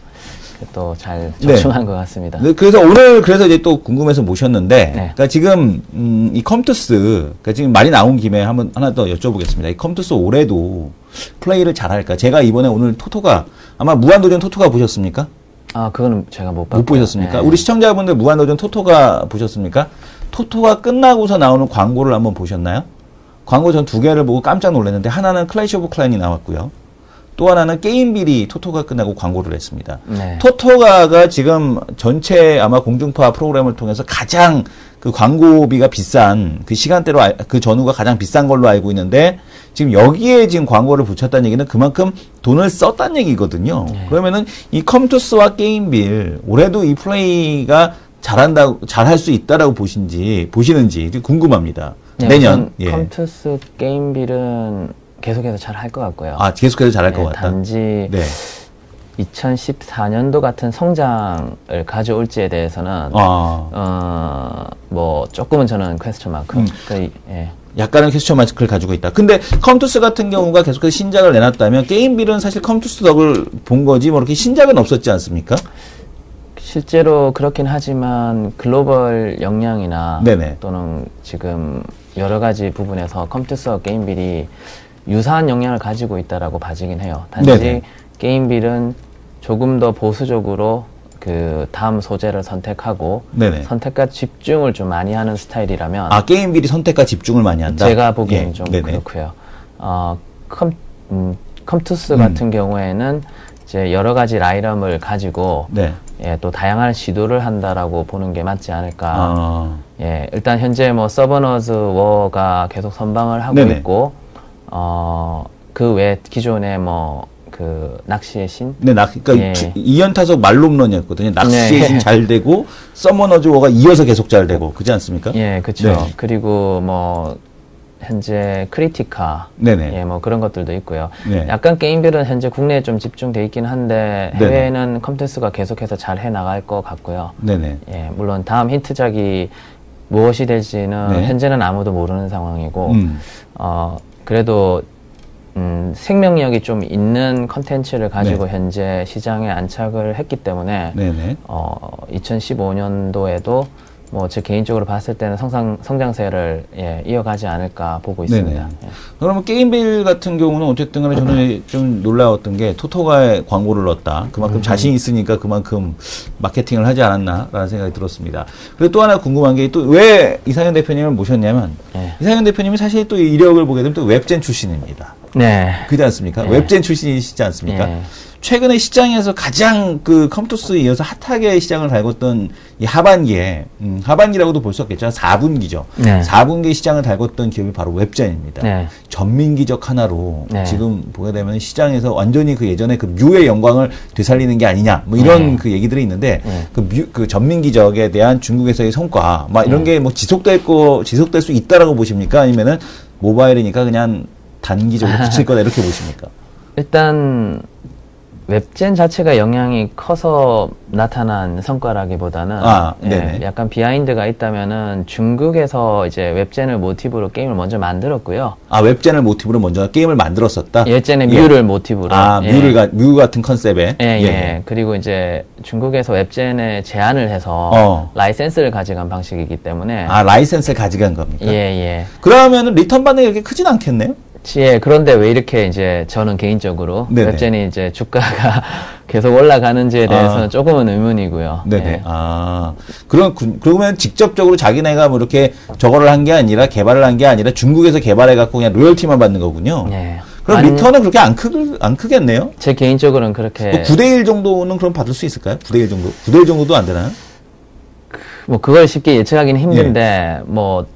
또 잘 네. 적중한 것 같습니다. 네, 그래서 오늘 그래서 이제 또 궁금해서 모셨는데, 네. 그러니까 지금 음, 이 컴투스, 그러니까 지금 말이 나온 김에 한번 하나 더 여쭤보겠습니다. 이 컴투스 올해도 플레이를 잘할까? 제가 이번에 오늘 토토가 아마 무한도전 토토가 보셨습니까? 아, 그거는 제가 못 봤고. 못 보셨습니까? 네. 우리 시청자분들 무한도전 토토가 보셨습니까? 토토가 끝나고서 나오는 광고를 한번 보셨나요? 광고 전 두 개를 보고 깜짝 놀랐는데, 하나는 클래시 오브 클랜이 나왔고요. 또 하나는 게임비리 토토가 끝나고 광고를 했습니다. 네. 토토가가 지금 전체 아마 공중파 프로그램을 통해서 가장 그 광고비가 비싼 그 시간대로 알- 그 전후가 가장 비싼 걸로 알고 있는데, 지금 여기에 지금 광고를 붙였다는 얘기는 그만큼 돈을 썼다는 얘기거든요. 네. 그러면은 이 컴투스와 게임빌 올해도 이 플레이가 잘한다, 잘할 수 있다라고 보신지 보시는지 궁금합니다. 네, 내년 우선 예. 컴투스 게임빌은 계속해서 잘 할 것 같고요. 아, 계속해서 잘할 것 네, 같다. 단지 네. 이천십사 년도 같은 성장을 가져올지에 대해서는 아. 어, 뭐 조금은 저는 퀘스천 마크. 음. 그, 예. 약간은 퀘스천 마크를 가지고 있다. 근데 컴투스 같은 경우가 계속해서 신작을 내놨다면, 게임빌은 사실 컴투스 덕을 본 거지 뭐 이렇게 신작은 없었지 않습니까? 실제로 그렇긴 하지만 글로벌 역량이나 네네. 또는 지금 여러 가지 부분에서 컴투스와 게임빌이 유사한 역량을 가지고 있다라고 봐지긴 해요. 단지 네네. 게임빌은 조금 더 보수적으로 그 다음 소재를 선택하고 네네. 선택과 집중을 좀 많이 하는 스타일이라면 아, 게임빌이 선택과 집중을 많이 한다. 제가 보기에는 예, 좀 네네. 그렇고요. 어, 컴, 음, 컴투스 음. 같은 경우에는 이제 여러 가지 라인업을 가지고 네. 예, 또 다양한 시도를 한다라고 보는 게 맞지 않을까. 아, 예, 일단 현재 뭐 서버너즈 워가 계속 선방을 하고 네네. 있고, 어, 그 외 기존에 뭐 그 낚시의 신, 네, 나, 그러니까 예. 이 연 타석 말홈런이었거든요. 낚시의 네. 신 잘 되고, 서머너즈 워가 이어서 계속 잘 되고, 그지 않습니까? 예, 그렇죠. 네. 그리고 뭐 현재 크리티카, 네네. 예, 뭐 그런 것들도 있고요. 네. 약간 게임별은 현재 국내에 좀 집중돼 있긴 한데 네네. 해외에는 컴퓨터스가 계속해서 잘 해 나갈 것 같고요. 네네. 예, 물론 다음 힌트작이 무엇이 될지는 네. 현재는 아무도 모르는 상황이고, 음. 어, 그래도, 음, 생명력이 좀 있는 컨텐츠를 가지고 네. 현재 시장에 안착을 했기 때문에, 네네. 어, 이천십오 년도에도 뭐 제 개인적으로 봤을 때는 성장 성장세를 예, 이어가지 않을까 보고 있습니다. 네네. 예. 그러면 게임빌 같은 경우는 어쨌든 간에 저는 좀 놀라웠던 게 토토가에 광고를 넣었다. 그만큼 자신 있으니까 그만큼 마케팅을 하지 않았나라는 생각이 들었습니다. 그리고 또 하나 궁금한 게 또 왜 이상현 대표님을 모셨냐면 예. 이상현 대표님이 사실 또 이력을 보게 되면 또 웹젠 출신입니다. 네. 그렇지 않습니까? 예. 웹젠 출신이시지 않습니까? 예. 최근에 시장에서 가장 그 컴투스에 이어서 핫하게 시장을 달궜던 이 하반기에, 음, 하반기라고도 볼 수 없겠죠. 사 분기죠. 네. 사 분기 시장을 달궜던 기업이 바로 웹젠입니다. 네. 전민기적 하나로 네. 지금 보게 되면 시장에서 완전히 그 예전에 그 뮤의 영광을 되살리는 게 아니냐, 뭐 이런 네. 그 얘기들이 있는데 네. 그 뮤, 그 전민기적에 대한 중국에서의 성과, 막 이런 네. 게 뭐 지속될 거, 지속될 수 있다라고 보십니까? 아니면은 모바일이니까 그냥 단기적으로 그칠 거다 이렇게 보십니까? 일단 웹젠 자체가 영향이 커서 나타난 성과라기보다는 아, 예, 네네. 약간 비하인드가 있다면은 중국에서 이제 웹젠을 모티브로 게임을 먼저 만들었고요. 아, 웹젠을 모티브로 먼저 게임을 만들었었다? 웹젠의 예. 뮤를 모티브로. 아, 예. 뮤를, 가, 뮤 같은 컨셉에? 예, 예. 그리고 이제 중국에서 웹젠에 제한을 해서 어. 라이센스를 가져간 방식이기 때문에 아, 라이센스를 가져간 겁니까? 예, 예. 그러면은 리턴 받는 게 그렇게 크진 않겠네요? 예, 그런데 왜 이렇게 이제 저는 개인적으로 네네. 웹젠이 이제 주가가 계속 올라가는지에 대해서는 아. 조금은 의문이고요. 네네. 예. 아, 그런, 그- 그러면 직접적으로 자기네가 뭐 이렇게 저거를 한 게 아니라, 개발을 한 게 아니라 중국에서 개발해갖고 그냥 로열티만 받는 거군요. 예. 그럼 만- 리턴은 그렇게 안, 크, 안 크겠네요? 제 개인적으로는 그렇게 뭐 구 대 일 정도는 그럼 받을 수 있을까요? 구 대 일 정도? 구 대 일 정도도 안 되나요? 뭐 그걸 쉽게 예측하기는 힘든데 예. 뭐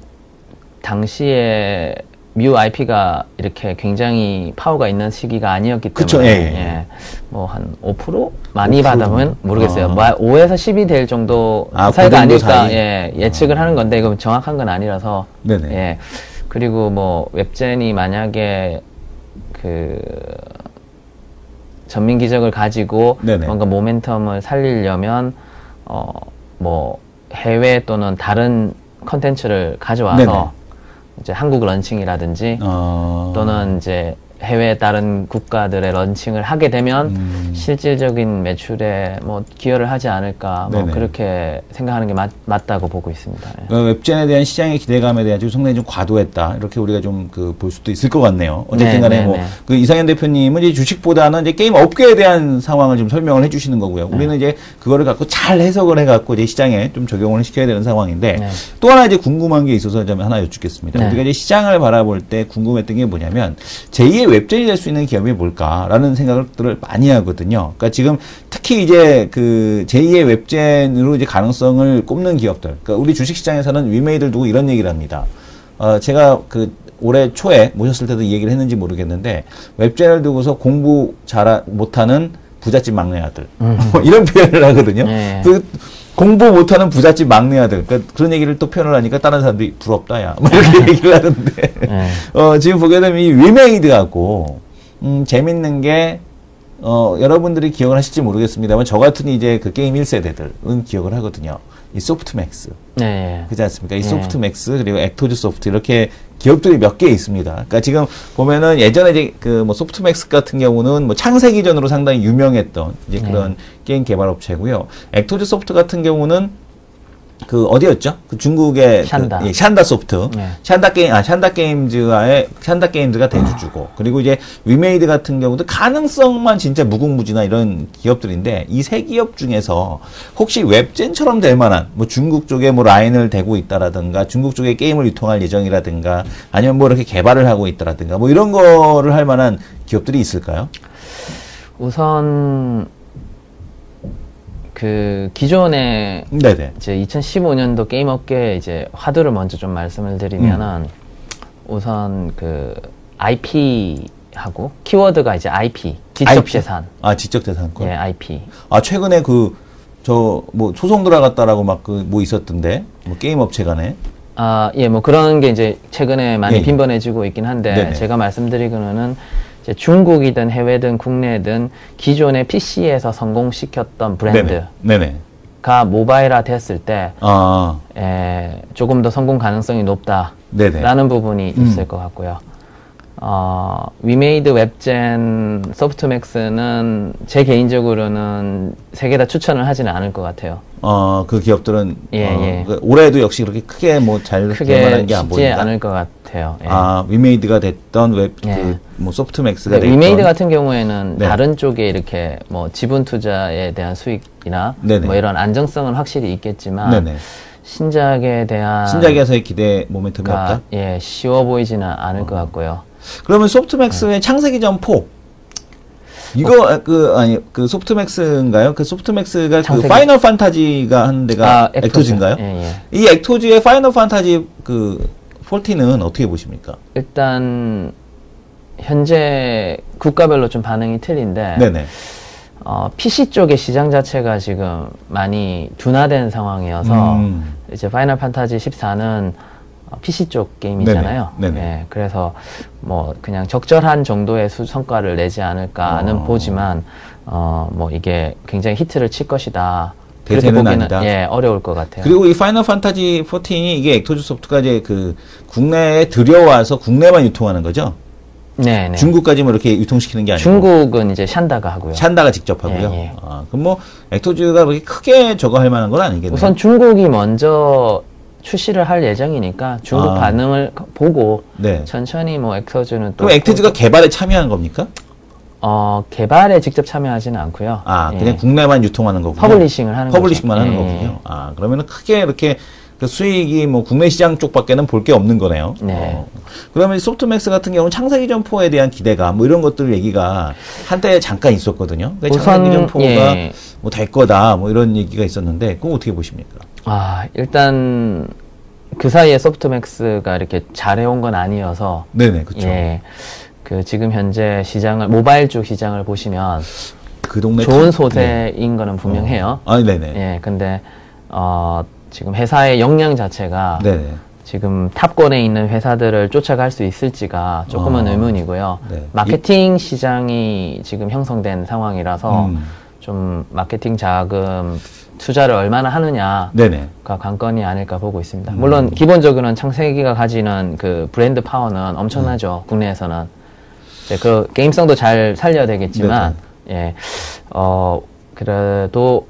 당시에 뮤 아이피가 이렇게 굉장히 파워가 있는 시기가 아니었기 때문에 그쵸, 예, 예. 뭐 한 오 퍼센트 많이 오 퍼센트 받으면 모르겠어요. 아. 뭐 오에서 십이 될 정도 아, 그 사이가 정도 아닐까 사이? 예, 예측을 하는 건데 이건 정확한 건 아니라서 네네. 예. 그리고 뭐 웹젠이 만약에 그 전민 기적을 가지고 네네. 뭔가 모멘텀을 살리려면 어 뭐 해외 또는 다른 컨텐츠를 가져와서 네네. 이제 한국 런칭이라든지 어... 또는 이제 해외 다른 국가들의 런칭을 하게 되면 음. 실질적인 매출에 뭐 기여를 하지 않을까 뭐 네네. 그렇게 생각하는 게 맞, 맞다고 보고 있습니다. 예. 그 웹젠에 대한 시장의 기대감에 대한 좀 상당히 좀 과도했다. 이렇게 우리가 좀 그 볼 수도 있을 것 같네요. 어쨌든 네, 간에 네, 뭐, 네. 그 이상현 대표님은 이제 주식보다는 이제 게임 업계에 대한 상황을 좀 설명을 해 주시는 거고요. 네. 우리는 이제 그거를 갖고 잘 해석을 해 갖고 이제 시장에 좀 적용을 시켜야 되는 상황인데 네. 또 하나 이제 궁금한 게 있어서 좀 하나 여쭙겠습니다. 네. 우리가 이제 시장을 바라볼 때 궁금했던 게 뭐냐면 제이의 웹젠이 될 수 있는 기업이 뭘까라는 생각들을 많이 하거든요. 그러니까 지금 특히 이제 그 제이의 웹젠으로 이제 가능성을 꼽는 기업들. 그러니까 우리 주식 시장에서는 위메이들 두고 이런 얘기를 합니다. 어, 제가 그 올해 초에 모셨을 때도 이 얘기를 했는지 모르겠는데 웹젠을 두고서 공부 잘 못하는 부잣집 막내 아들. 뭐 이런 표현을 하거든요. 네. 그 공부 못하는 부잣집 막내 아들. 그러니까 그런 얘기를 또 표현을 하니까 다른 사람들이 부럽다, 야. 뭐 이렇게 얘기를 하는데. 네. 어, 지금 보게 되면 이 위메이드하고, 음, 재밌는 게, 어, 여러분들이 기억을 하실지 모르겠습니다만, 저 같은 이제 그 게임 일 세대들은 기억을 하거든요. 이 소프트맥스. 네. 그렇지 않습니까? 이 네. 소프트맥스, 그리고 액토즈 소프트, 이렇게 기업들이 몇 개 있습니다. 그러니까 지금 보면은 예전에 이제 그 뭐 소프트맥스 같은 경우는 뭐 창세기 전으로 상당히 유명했던 이제 그런 게임 개발 업체고요. 액토즈 소프트 같은 경우는 그 어디였죠? 그 중국의 샨다. 그, 예, 샨다 소프트, 네. 샨다 게임, 아 샨다 게임즈와의 샨다 게임즈가 대주주고, 그리고 이제 위메이드 같은 경우도 가능성만 진짜 무궁무진한 이런 기업들인데 이 세 기업 중에서 혹시 웹젠처럼 될 만한 뭐 중국 쪽에 뭐 라인을 대고 있다라든가 중국 쪽에 게임을 유통할 예정이라든가 아니면 뭐 이렇게 개발을 하고 있다라든가 뭐 이런 거를 할 만한 기업들이 있을까요? 우선 그 기존에 네네. 이제 이천십오 년도 게임 업계 이제 화두를 먼저 좀 말씀을 드리면은 음. 우선 그 아이피하고 키워드가 이제 아이피 지적 아이피? 재산. 아 지적 재산권. 예, 아이피. 아 최근에 그 저 뭐 소송 들어갔다라고 막 그 뭐 있었던데 뭐 게임 업체 간에. 아, 예, 뭐 그런 게 이제 최근에 많이 예, 예. 빈번해지고 있긴 한데 네네. 제가 말씀드리기로는 이제 중국이든 해외든 국내든 기존의 피씨에서 성공시켰던 브랜드가 네네. 네네. 모바일화 됐을 때 아 에, 조금 더 성공 가능성이 높다라는 네네. 부분이 음. 있을 것 같고요. 어, 위메이드 웹젠 소프트맥스는 제 개인적으로는 세 개 다 추천을 하지는 않을 것 같아요. 어, 그 기업들은 예, 어, 예. 그 올해도 역시 그렇게 크게 뭐 잘 크게 개발하는 게 안 쉽지 보인다. 않을 것 같아요. 예. 아, 위메이드가 됐던 웹, 예. 그, 뭐, 소프트맥스가 근데 됐던. 위메이드 같은 경우에는 네. 다른 쪽에 이렇게 뭐 지분 투자에 대한 수익이나 네네. 뭐 이런 안정성은 확실히 있겠지만 네네. 신작에 대한 신작에서의 기대 모멘텀이 가, 없다? 예, 쉬워 보이지는 않을 것 같고요. 그러면 소프트맥스의 창세기 점포. 이거, 아, 그, 아니, 그 소프트맥스인가요? 그 소프트맥스가 그 창세기. 파이널 판타지가 하는 데가 아, 액토즈인가요? 예, 예. 이 액토즈의 파이널 판타지 그, 사십는 어떻게 보십니까? 일단 현재 국가별로 좀 반응이 틀린데 네네. 어, 피씨 쪽의 시장 자체가 지금 많이 둔화된 상황이어서 음. 이제 파이널 판타지 십사는 피씨 쪽 게임이잖아요. 네네. 네네. 예, 그래서 뭐 그냥 적절한 정도의 수, 성과를 내지 않을까는 어. 보지만 어, 뭐 이게 굉장히 히트를 칠 것이다. 그렇게 대세는 보기는 아니다. 예, 어려울 것 같아요. 그리고 이 파이널 판타지 십사이 이게 액토즈 소프트가 이제 그 국내에 들여와서 국내만 유통하는 거죠? 네, 네. 중국까지 뭐 이렇게 유통시키는 게 아니고. 중국은 이제 샨다가 하고요. 샨다가 직접 하고요. 예, 예. 아, 그럼 뭐 액토즈가 그렇게 크게 저거 할 만한 건 아니겠네요. 우선 중국이 먼저 출시를 할 예정이니까 중국 아. 반응을 보고 네. 천천히 뭐 액터즈는 또 그럼 액토즈가 개발에 참여한 겁니까? 어, 개발에 직접 참여하지는 않고요. 아, 예. 그냥 국내만 유통하는 거군요. 퍼블리싱을 하는 퍼블리싱만 거죠. 하는 예, 거군요. 아, 그러면은 크게 이렇게 그 수익이 뭐 국내 시장 쪽밖에는 볼 게 없는 거네요. 네. 어. 그러면 이 소프트맥스 같은 경우는 창세기 점포에 대한 기대감 뭐 이런 것들 얘기가 한때 잠깐 있었거든요. 그러니까 우선, 창세기 점포가 예. 뭐 될 거다 뭐 이런 얘기가 있었는데 그거 어떻게 보십니까? 아, 일단 그 사이에 소프트맥스가 이렇게 잘해온 건 아니어서 네네, 그렇죠. 예. 그 지금 현재 시장을 모바일 쪽 시장을 보시면 그 동네 좋은 참- 소재인 거는 분명해요. 어. 아, 네네. 예. 근데 어, 지금 회사의 역량 자체가 네네. 지금 탑권에 있는 회사들을 쫓아갈 수 있을지가 조금은 아, 의문이고요. 네. 마케팅 시장이 지금 형성된 상황이라서 음. 좀 마케팅 자금 투자를 얼마나 하느냐가 네네. 관건이 아닐까 보고 있습니다. 음. 물론 기본적으로는 창세기가 가지는 그 브랜드 파워는 엄청나죠. 국내에서는. 네, 그 게임성도 잘 살려야 되겠지만 예, 어 그래도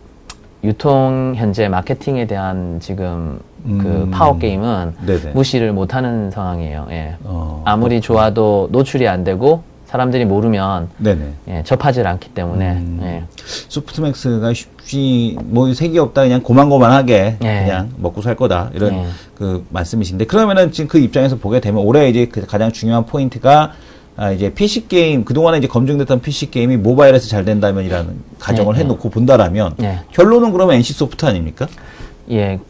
유통 현재 마케팅에 대한 지금 그 음. 파워 게임은 네네. 무시를 못하는 상황이에요. 예. 어, 아무리 좋아도 노출이 안 되고 사람들이 모르면 네네. 예, 접하지 않기 때문에 음. 예. 소프트맥스가 쉽지 뭐 색이 없다 그냥 고만고만하게 예. 그냥 먹고 살 거다 이런 예. 그 말씀이신데 그러면은 지금 그 입장에서 보게 되면 올해 이제 그 가장 중요한 포인트가 아 이제 피씨 게임 그동안에 이제 검증됐던 피씨 게임이 모바일에서 잘 된다면이라는 가정을 예, 예. 해놓고 본다라면 예. 결론은 그러면 엔씨 소프트 아닙니까? 예,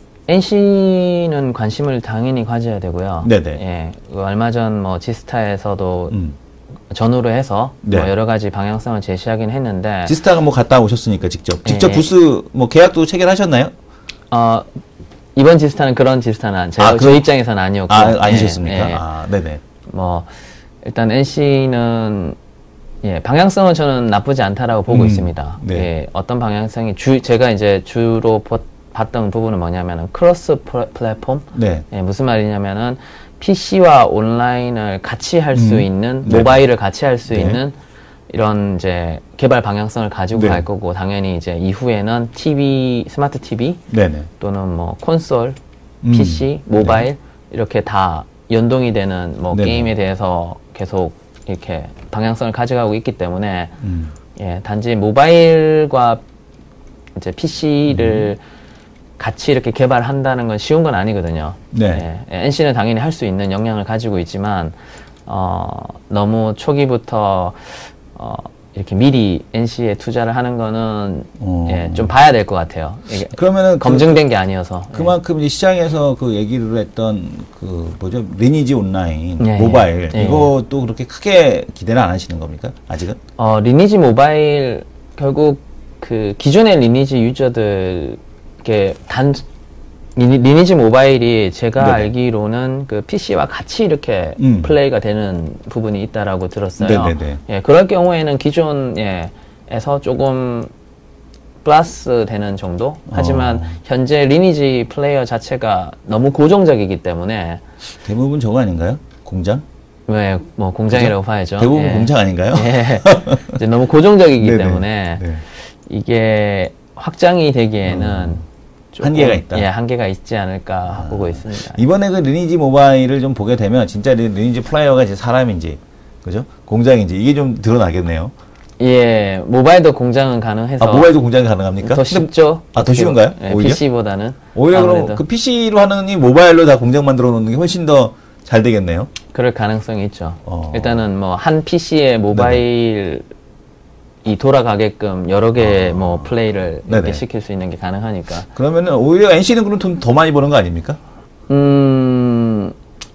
엔씨는 관심을 당연히 가져야 되고요. 네네. 예, 그 얼마 전 뭐 지스타에서도 음. 전후로 해서 네. 뭐 여러 가지 방향성을 제시하긴 했는데, 지스타가 뭐 갔다 오셨으니까 직접 직접 예. 부스 뭐 계약도 체결하셨나요? 어, 이번 지스타는 그런 지스타는 안- 제, 아, 저 그럼- 입장에서는 아니었고. 아 예, 아니셨습니까? 예. 아 네네. 뭐, 일단 엔씨는 예, 방향성은 저는 나쁘지 않다라고 보고 음, 있습니다. 네. 예, 어떤 방향성이 주, 제가 이제 주로 보- 봤던 부분은 뭐냐면은 크로스 플- 플랫폼. 네. 예, 무슨 말이냐면은 피씨와 온라인을 같이 할 수 음, 있는 네. 모바일을 같이 할 수 네. 있는 이런 이제 개발 방향성을 가지고 네. 갈 거고 당연히 이제 이후에는 티비 스마트 티비 네네. 또는 뭐 콘솔, 음, 피씨, 모바일 이렇게 다 연동이 되는 뭐 네네. 게임에 대해서 계속 이렇게 방향성을 가져가고 있기 때문에 음. 예, 단지 모바일과 이제 피씨를 음. 같이 이렇게 개발한다는 건 쉬운 건 아니거든요. 네. 예, 엔씨는 당연히 할 수 있는 역량을 가지고 있지만 어, 너무 초기부터 어, 이렇게 미리 엔씨에 투자를 하는 거는 어. 예, 좀 봐야 될 것 같아요. 이게 그러면은 그- 검증된 게 아니어서. 예. 그만큼 이제 시장에서 그 얘기를 했던 그 뭐죠 리니지 온라인 예, 모바일 예. 이것도 그렇게 크게 기대는 안 하시는 겁니까 아직은? 어, 리니지 모바일 결국 그 기존의 리니지 유저들께 단 리니, 리니지 모바일이 제가 네네. 알기로는 그 피씨와 같이 이렇게 음. 플레이가 되는 부분이 있다라고 들었어요. 네네네. 예, 그럴 경우에는 기존에서 조금 플러스 되는 정도? 하지만 어. 현재 리니지 플레이어 자체가 너무 고정적이기 때문에 대부분 저거 아닌가요? 공장? 왜, 뭐, 공장이라고 봐야죠. 대부분 예. 공장 아닌가요? 예. 이제 너무 고정적이기 네네. 때문에 네. 이게 확장이 되기에는 조금, 한계가 있다. 예, 한계가 있지 않을까 보고 있습니다. 이번에 그 리니지 모바일을 좀 보게 되면 진짜 리- 리니지 플라이어가 이제 사람인지, 그죠? 공장인지 이게 좀 드러나겠네요. 예, 모바일도 공장은 가능해서 아, 모바일도 공장이 가능합니까? 더 근데 쉽죠. 아, 더 쉬운가요? 예, 오히려? 피씨보다는 오히려 그럼 그 피씨로 하는 이 모바일로 다 공장 만들어 놓는 게 훨씬 더 잘 되겠네요. 그럴 가능성이 있죠. 어. 일단은 뭐 한 피씨에 모바일이 돌아가게끔 여러 개의 뭐 플레이를 이렇게 네네. 시킬 수 있는 게 가능하니까. 그러면은 오히려 엔씨는 그럼 돈 더 많이 버는 거 아닙니까? 음,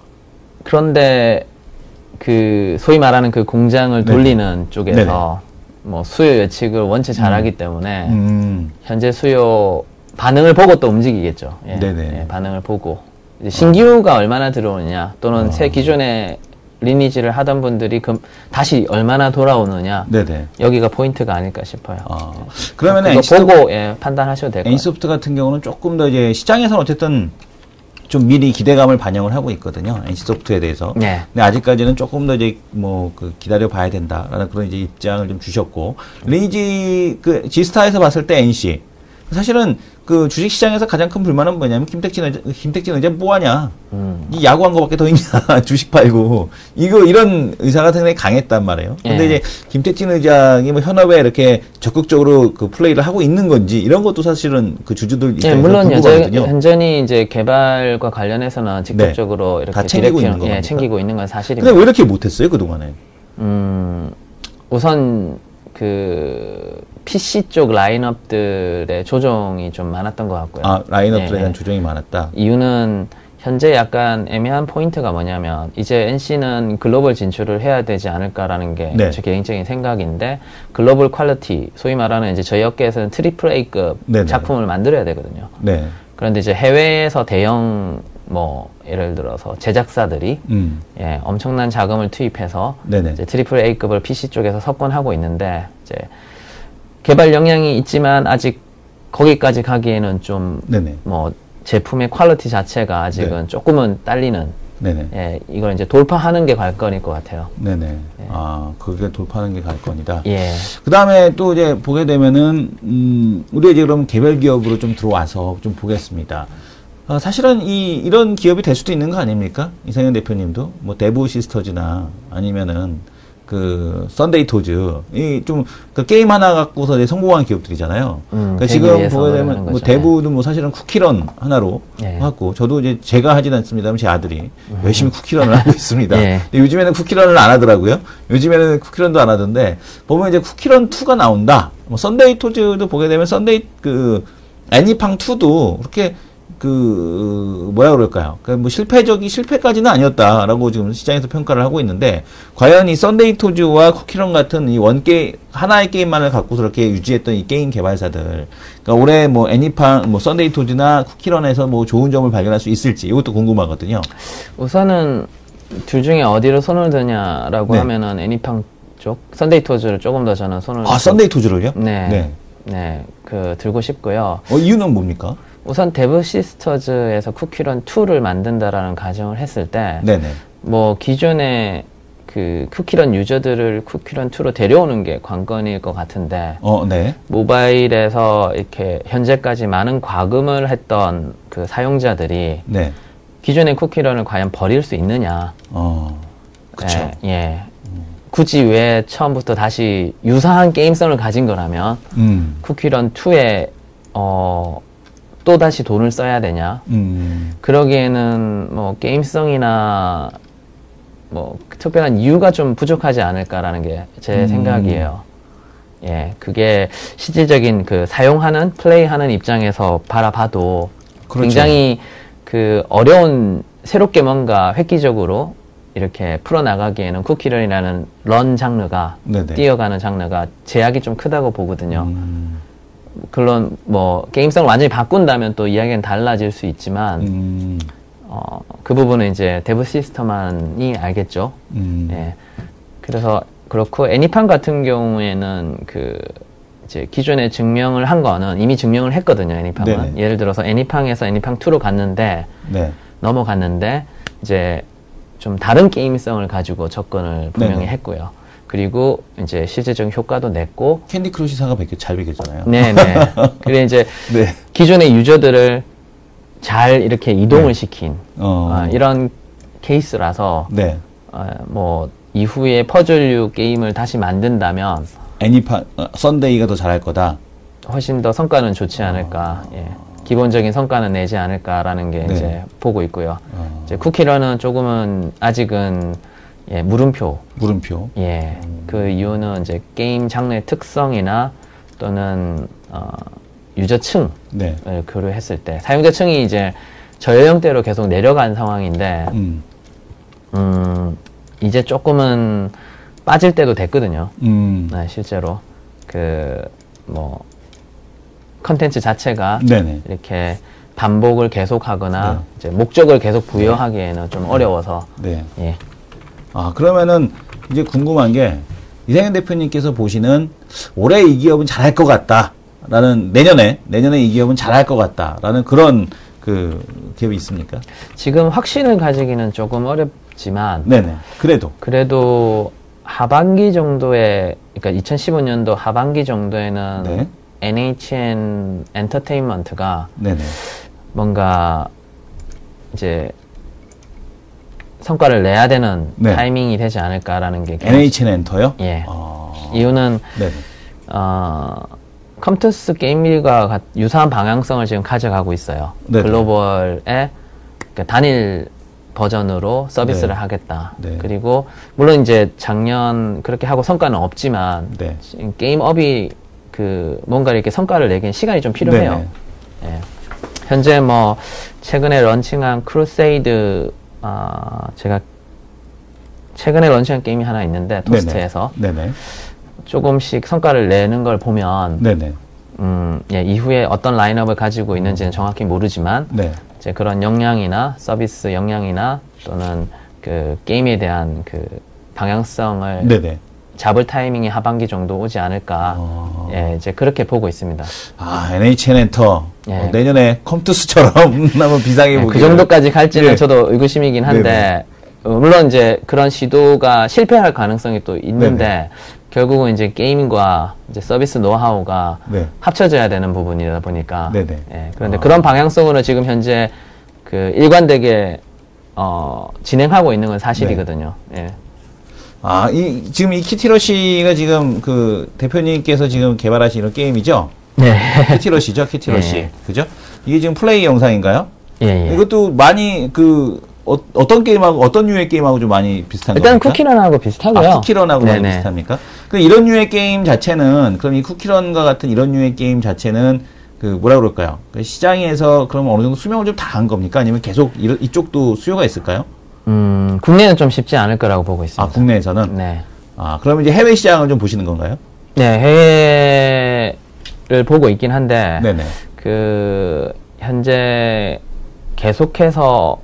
그런데 그 소위 말하는 그 공장을 네. 돌리는 쪽에서 뭐 수요 예측을 원체 잘하기 때문에 음. 현재 수요 반응을 보고 또 움직이겠죠. 예, 네네. 예, 반응을 보고 이제 신규가 얼마나 들어오느냐 또는 어. 새 기존의 리니지를 하던 분들이 그 다시 얼마나 돌아오느냐 네네. 여기가 포인트가 아닐까 싶어요. 아, 그러면 그거 엔씨소프트, 보고 예, 판단하셔도 될 것 같아요. 엔씨소프트 같은 경우는 조금 더 이제 시장에서는 어쨌든 좀 미리 기대감을 반영을 하고 있거든요. 엔씨소프트에 대해서. 네. 근데 아직까지는 조금 더 이제 뭐 그 기다려 봐야 된다라는 그런 이제 입장을 좀 주셨고, 리니지 그 지스타에서 봤을 때 엔씨 사실은 그 주식 시장에서 가장 큰 불만은 뭐냐면 김택진 의장, 김택진 의장 뭐 하냐? 음. 이 야구한 거밖에 더 있냐? 주식 팔고 이거 이런 의사가 상당히 강했단 말이에요. 근데 예. 이제 김택진 의장이 뭐 현업에 이렇게 적극적으로 그 플레이를 하고 있는 건지 이런 것도 사실은 그 주주들 예, 입장에서 물론 여전, 궁금하거든요. 현전히 이제 개발과 관련해서는 직접적으로 다 이렇게 챙기고 디렉션, 있는 거 예, 겁니까? 챙기고 있는 건 근데 사실입니다. 왜 이렇게 못했어요 그 동안에? 음, 우선 그 피씨 쪽 라인업들의 조정이 좀 많았던 것 같고요. 아 라인업들에 예, 대한 예. 조정이 많았다. 이유는 현재 약간 애매한 포인트가 뭐냐면 이제 엔씨는 글로벌 진출을 해야 되지 않을까라는 게 네. 제 개인적인 생각인데 글로벌 퀄리티, 소위 말하는 이제 저희 업계에서는 트리플 A급 네네. 작품을 만들어야 되거든요. 네. 그런데 이제 해외에서 대형 뭐 예를 들어서 제작사들이 음. 예, 엄청난 자금을 투입해서 네네. 이제 트리플 A급을 피씨 쪽에서 석권하고 있는데 이제 개발 역량이 있지만 아직 거기까지 가기에는 좀 네네. 뭐 제품의 퀄리티 자체가 아직은 네. 조금은 딸리는 네네. 예, 이걸 이제 돌파하는 게 관건일 것 같아요. 네네. 아 그게 돌파하는 게 관건이다. 예. 그 다음에 또 이제 보게 되면은, 음, 우리가 이제 그럼 개별 기업으로 좀 들어와서 좀 보겠습니다. 아, 사실은 이, 이런 기업이 될 수도 있는 거 아닙니까? 이상현 대표님도. 뭐, 대부 시스터즈나 아니면은, 그, 썬데이 토즈. 이 좀, 그 게임 하나 갖고서 이제 성공한 기업들이잖아요. 음, 그러니까 되기 지금 위해서 보게 노력하는 되면, 뭐, 거죠. 대부도 뭐 사실은 쿠키런 하나로 예. 하고, 저도 이제 제가 하진 않습니다만 제 아들이 열심히 쿠키런을 하고 있습니다. 예. 근데 요즘에는 쿠키런을 안 하더라고요. 요즘에는 쿠키런도 안 하던데 보면 이제 쿠키런 투가 나온다. 뭐 썬데이 토즈도 보게 되면 썬데이 그 애니팡 투도 그렇게 그 뭐라 그럴까요? 그러니까 뭐 실패적이 실패까지는 아니었다라고 지금 시장에서 평가를 하고 있는데 과연 이 썬데이 토즈와 쿠키런 같은 이 원 게임 하나의 게임만을 갖고서 이렇게 유지했던 이 게임 개발사들, 그러니까 올해 뭐 애니팡, 뭐 썬데이 토즈나 쿠키런에서 뭐 좋은 점을 발견할 수 있을지 이것도 궁금하거든요. 우선은 둘 중에 어디로 손을 드냐라고 네. 하면은 애니팡 쪽, 썬데이 토즈를 조금 더 저는 손을 아 좀- 썬데이 토즈를요? 네. 네. 네. 그 들고 싶고요. 어, 이유는 뭡니까? 우선 데브 시스터즈에서 쿠키런 투를 만든다라는 가정을 했을 때 네네. 뭐 기존의 그 쿠키런 유저들을 쿠키런 투로 데려오는 게 관건일 것 같은데 어, 네. 모바일에서 이렇게 현재까지 많은 과금을 했던 그 사용자들이 네. 기존의 쿠키런을 과연 버릴 수 있느냐? 어, 그쵸. 예, 예. 굳이 왜 처음부터 다시 유사한 게임성을 가진 거라면 음, 쿠키런 투에 어, 또 다시 돈을 써야 되냐? 음, 그러기에는 뭐 게임성이나 뭐 특별한 이유가 좀 부족하지 않을까라는 게 제 음. 생각이에요. 예, 그게 실질적인 그 사용하는 플레이하는 입장에서 바라봐도 그렇죠. 굉장히 그 어려운 새롭게 뭔가 획기적으로 이렇게 풀어나가기에는 쿠키런이라는 런 장르가 네네. 뛰어가는 장르가 제약이 좀 크다고 보거든요. 음, 물론 뭐 게임성을 완전히 바꾼다면 또 이야기는 달라질 수 있지만 음, 어, 그 부분은 이제 데브 시스터만이 알겠죠. 음, 예. 그래서 그렇고 애니팡 같은 경우에는 그 이제 기존에 증명을 한 거는 이미 증명을 했거든요. 애니팡은. 네네. 예를 들어서 애니팡에서 애니팡 투로 갔는데 네. 넘어갔는데 이제 좀 다른 게임성을 가지고 접근을 분명히 네네. 했고요. 그리고 이제 실제적인 효과도 냈고, 캔디 크러쉬사가 베껴, 잘 베꼈잖아요. 네네. 그리고 이제 네. 기존의 유저들을 잘 이렇게 이동을 네. 시킨 어. 어, 이런 케이스라서 네. 어, 뭐 이후에 퍼즐류 게임을 다시 만든다면 애니파, 어, 썬데이가 더 잘할 거다. 훨씬 더 성과는 좋지 않을까. 예. 기본적인 성과는 내지 않을까라는 게 네. 이제 보고 있고요. 어. 이제 쿠키런은 조금은 아직은 예, 물음표. 물음표. 예. 그 이유는 이제 게임 장르의 특성이나 또는 어, 유저층을 네. 고려했을 때 사용자층이 이제 저연령대로 계속 내려간 상황인데 음. 음, 이제 조금은 빠질 때도 됐거든요. 음. 네, 실제로 그 뭐 컨텐츠 자체가 네네. 이렇게 반복을 계속하거나 네. 이제 목적을 계속 부여하기에는 좀 어려워서 네. 예. 아, 그러면은 이제 궁금한 게 이상현 대표님께서 보시는 올해 이 기업은 잘할 것 같다라는 내년에 내년에 이 기업은 잘할 것 같다라는 그런 그 기업이 있습니까? 지금 확신을 가지기는 조금 어렵지만 네네. 그래도 그래도 하반기 정도에 그러니까 이천십오 년도 하반기 정도에는 네. 엔에이치엔 엔터테인먼트가 네네. 뭔가 이제 성과를 내야 되는 네. 타이밍이 되지 않을까라는 게 엔에이치엔 엔터요? 예. 아. 이유는 네네. 어, 컴투스 게임일과 같- 유사한 방향성을 지금 가져가고 있어요. 네네. 글로벌의 그러니까 단일 버전으로 서비스를 네. 하겠다. 네. 그리고 물론 이제 작년 그렇게 하고 성과는 없지만 네. 지금 게임업이 그 뭔가 이렇게 성과를 내기엔 시간이 좀 필요해요. 네네. 예. 현재 뭐 최근에 런칭한 크루세이드 아 제가 최근에 런칭한 게임이 하나 있는데 토스트에서 네네. 조금씩 성과를 내는 걸 보면 네네. 음, 예, 이후에 어떤 라인업을 가지고 있는지는 정확히 모르지만 네. 이제 그런 역량이나 서비스 역량이나 또는 그 게임에 대한 그 방향성을 네네. 잡을 타이밍이 하반기 정도 오지 않을까. 어. 예, 이제 그렇게 보고 있습니다. 아, 엔에이치엔 엔터. 예. 어, 내년에 컴투스처럼 한번 비상해 예, 보기. 그 정도까지 갈지는 네. 저도 의구심이긴 한데, 네네. 어, 물론 이제 그런 시도가 실패할 가능성이 또 있는데, 네네. 결국은 이제 게임과 이제 서비스 노하우가 네. 합쳐져야 되는 부분이다 보니까. 네네. 예, 그런데 아. 그런 방향성으로 지금 현재 그 일관되게 어, 진행하고 있는 건 사실이거든요. 네. 예. 아, 이, 지금 이 키티러시가 지금 그 대표님께서 지금 개발하신 이런 게임이죠? 네. 키티러시죠? 키티러시. 예. 그죠? 이게 지금 플레이 영상인가요? 예, 예. 이것도 많이 그, 어, 어떤 게임하고, 어떤 류의 게임하고 좀 많이 비슷한 일단 겁니까? 쿠키런하고 비슷하고요. 아, 쿠키런하고 많이 네네. 비슷합니까? 그 이런 류의 게임 자체는, 그럼 이 쿠키런과 같은 이런 류의 게임 자체는 그 뭐라 그럴까요? 그 시장에서 그럼 어느 정도 수명을 좀 다 한 겁니까? 아니면 계속 이, 이쪽도 수요가 있을까요? 음, 국내는 좀 쉽지 않을 거라고 보고 있습니다. 아, 국내에서는? 네. 아, 그러면 이제 해외 시장을 좀 보시는 건가요? 네, 해외를 보고 있긴 한데, 네네. 그, 현재 계속해서,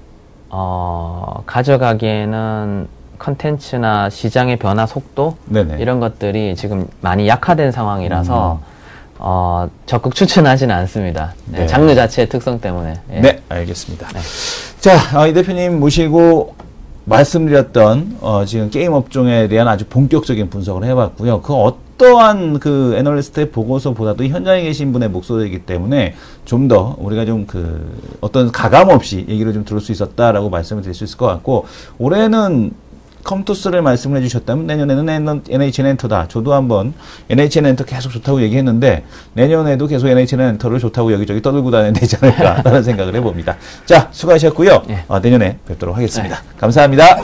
어, 가져가기에는 컨텐츠나 시장의 변화 속도? 네네. 이런 것들이 지금 많이 약화된 상황이라서, 음. 어, 적극 추천하지는 않습니다. 네, 네. 장르 자체의 특성 때문에. 예. 네, 알겠습니다. 네. 자, 아, 이 대표님 모시고 말씀드렸던 어, 지금 게임 업종에 대한 아주 본격적인 분석을 해봤고요. 그 어떠한 그 애널리스트의 보고서보다도 현장에 계신 분의 목소리이기 때문에 좀 더 우리가 좀 그 어떤 가감 없이 얘기를 좀 들을 수 있었다라고 말씀을 드릴 수 있을 것 같고, 올해는 컴투스를 말씀을 해주셨다면 내년에는 엔에이치엔 엔터다. 저도 한번 엔에이치엔 엔터 계속 좋다고 얘기했는데 내년에도 계속 엔에이치엔 엔터를 좋다고 여기저기 떠들고 다녀야 되지 않을까라는 생각을 해봅니다. 자, 수고하셨고요. 예. 어, 내년에 뵙도록 하겠습니다. 감사합니다.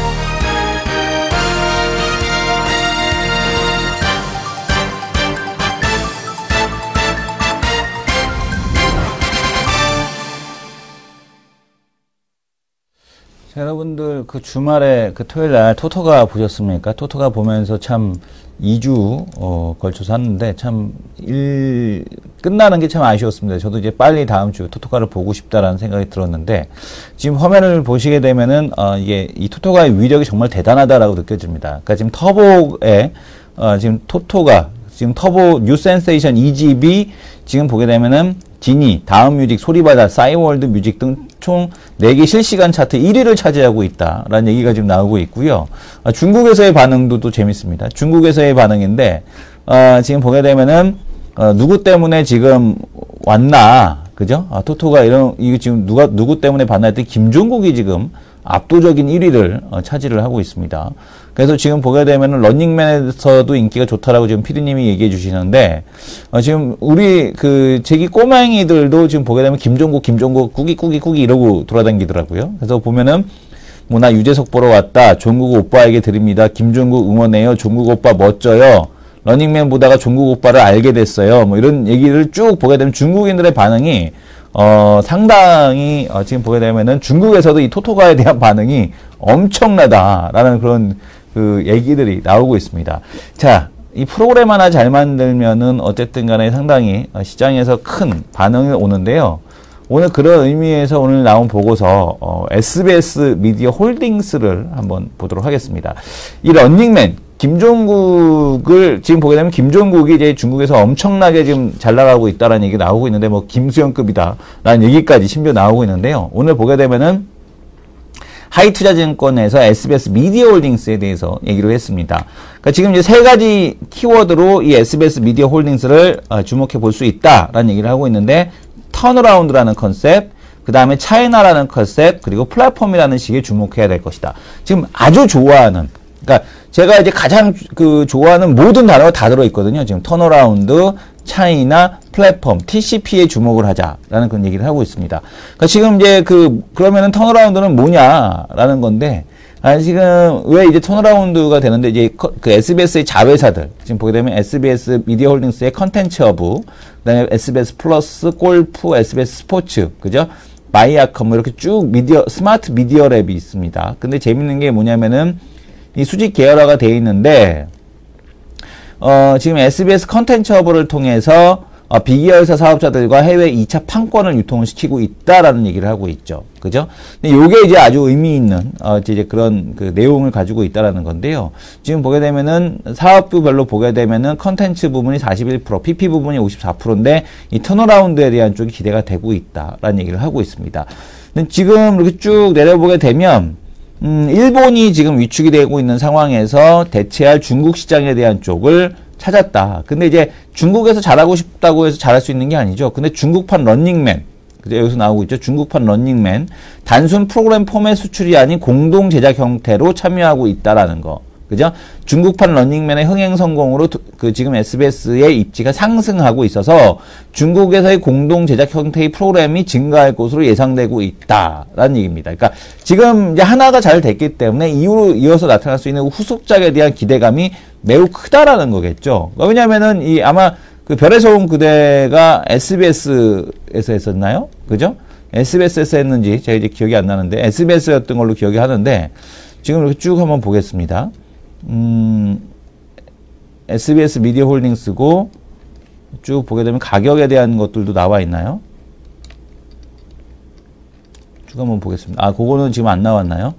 자, 여러분들 그 주말에 그 토요일 날 토토가 보셨습니까? 토토가 보면서 참 이 주 어, 걸쳐서 했는데 참 일 끝나는 게 참 아쉬웠습니다. 저도 이제 빨리 다음 주 토토가를 보고 싶다라는 생각이 들었는데, 지금 화면을 보시게 되면은 어, 이게 이 토토가의 위력이 정말 대단하다라고 느껴집니다. 그러니까 지금 터보에 어, 지금 토토가 지금 터보 뉴 센세이션 이 집이 지금 보게 되면은 지니, 다음 뮤직, 소리바다, 싸이월드 뮤직 등 총 네 개 실시간 차트 일 위를 차지하고 있다라는 얘기가 지금 나오고 있고요. 아, 중국에서의 반응도 또 재밌습니다. 중국에서의 반응인데 아, 지금 보게 되면은 어, 누구 때문에 지금 왔나, 그죠? 아, 토토가 이런 이거 지금 누가 누구 때문에 봤나 했더니 김종국이 지금 압도적인 일 위를 어, 차지를 하고 있습니다. 그래서 지금 보게 되면은 런닝맨에서도 인기가 좋다라고 지금 피디님이 얘기해 주시는데 어, 지금 우리 그 제기 꼬맹이들도 지금 보게 되면 김종국, 김종국, 꾸기 꾸기 꾸기 이러고 돌아다니더라고요. 그래서 보면은 뭐 나 유재석 보러 왔다. 종국 오빠에게 드립니다. 김종국 응원해요. 종국 오빠 멋져요. 러닝맨 보다가 종국 오빠를 알게 됐어요. 뭐 이런 얘기를 쭉 보게 되면 중국인들의 반응이 어, 상당히, 어, 지금 보게 되면은 중국에서도 이 토토가에 대한 반응이 엄청나다라는 그런 그 얘기들이 나오고 있습니다. 자, 이 프로그램 하나 잘 만들면은 어쨌든 간에 상당히 시장에서 큰 반응이 오는데요. 오늘 그런 의미에서 오늘 나온 보고서, 어, 에스비에스 미디어 홀딩스를 한번 보도록 하겠습니다. 이 런닝맨, 김종국을 지금 보게 되면 김종국이 이제 중국에서 엄청나게 지금 잘 나가고 있다라는 얘기가 나오고 있는데 뭐 김수영급이다라는 얘기까지 심지어 나오고 있는데요. 오늘 보게 되면은 하이투자증권에서 에스비에스 미디어 홀딩스에 대해서 얘기를 했습니다. 그러니까 지금 이제 세 가지 키워드로 이 에스비에스 미디어 홀딩스를 주목해 볼 수 있다라는 얘기를 하고 있는데 턴어라운드라는 컨셉, 그 다음에 차이나라는 컨셉, 그리고 플랫폼이라는 식에 주목해야 될 것이다. 지금 아주 좋아하는, 그러니까 제가 이제 가장 그 좋아하는 모든 단어가 다 들어있거든요. 지금 턴어라운드, 차이나, 플랫폼, 티씨피에 주목을 하자라는 그런 얘기를 하고 있습니다. 그러니까 지금 이제 그 그러면은 턴어라운드는 뭐냐라는 건데, 아 지금 왜 이제 턴어라운드가 되는데 이제 그 에스비에스의 자회사들 지금 보게 되면 에스비에스 미디어 홀딩스의 컨텐츠 허브, 그다음에 에스비에스 플러스, 골프, 에스비에스 스포츠, 그죠? 마이아컴 뭐 이렇게 쭉 미디어 스마트 미디어 랩이 있습니다. 근데 재밌는 게 뭐냐면은 이 수직 계열화가 되어 있는데, 어, 지금 에스비에스 컨텐츠 허브를 통해서, 어, 비계열사 사업자들과 해외 이 차 판권을 유통을 시키고 있다라는 얘기를 하고 있죠. 그죠? 근데 요게 이제 아주 의미 있는, 어, 이제 그런 그 내용을 가지고 있다라는 건데요. 지금 보게 되면은 사업부별로 보게 되면은 컨텐츠 부분이 사십일 퍼센트, 피피 부분이 오십사 퍼센트인데 이 턴어라운드에 대한 쪽이 기대가 되고 있다라는 얘기를 하고 있습니다. 근데 지금 이렇게 쭉 내려보게 되면, 음, 일본이 지금 위축이 되고 있는 상황에서 대체할 중국 시장에 대한 쪽을 찾았다. 근데 이제 중국에서 잘하고 싶다고 해서 잘할 수 있는 게 아니죠. 근데 중국판 런닝맨, 여기서 나오고 있죠. 중국판 런닝맨, 단순 프로그램 포맷 수출이 아닌 공동 제작 형태로 참여하고 있다라는 거. 그죠? 중국판 런닝맨의 흥행 성공으로 그 지금 에스비에스의 입지가 상승하고 있어서 중국에서의 공동 제작 형태의 프로그램이 증가할 것으로 예상되고 있다라는 얘기입니다. 그러니까 지금 이제 하나가 잘 됐기 때문에 이후로 이어서 나타날 수 있는 후속작에 대한 기대감이 매우 크다라는 거겠죠. 왜냐면은 이 아마 그 별에서 온 그대가 에스비에스에서 했었나요? 그죠? 에스비에스에서 했는지 제가 이제 기억이 안 나는데 에스비에스였던 걸로 기억이 하는데 지금 이렇게 쭉 한번 보겠습니다. 음, 에스비에스 미디어 홀딩스고 쭉 보게 되면 가격에 대한 것들도 나와 있나요? 쭉 한번 보겠습니다. 아, 그거는 지금 안 나왔나요?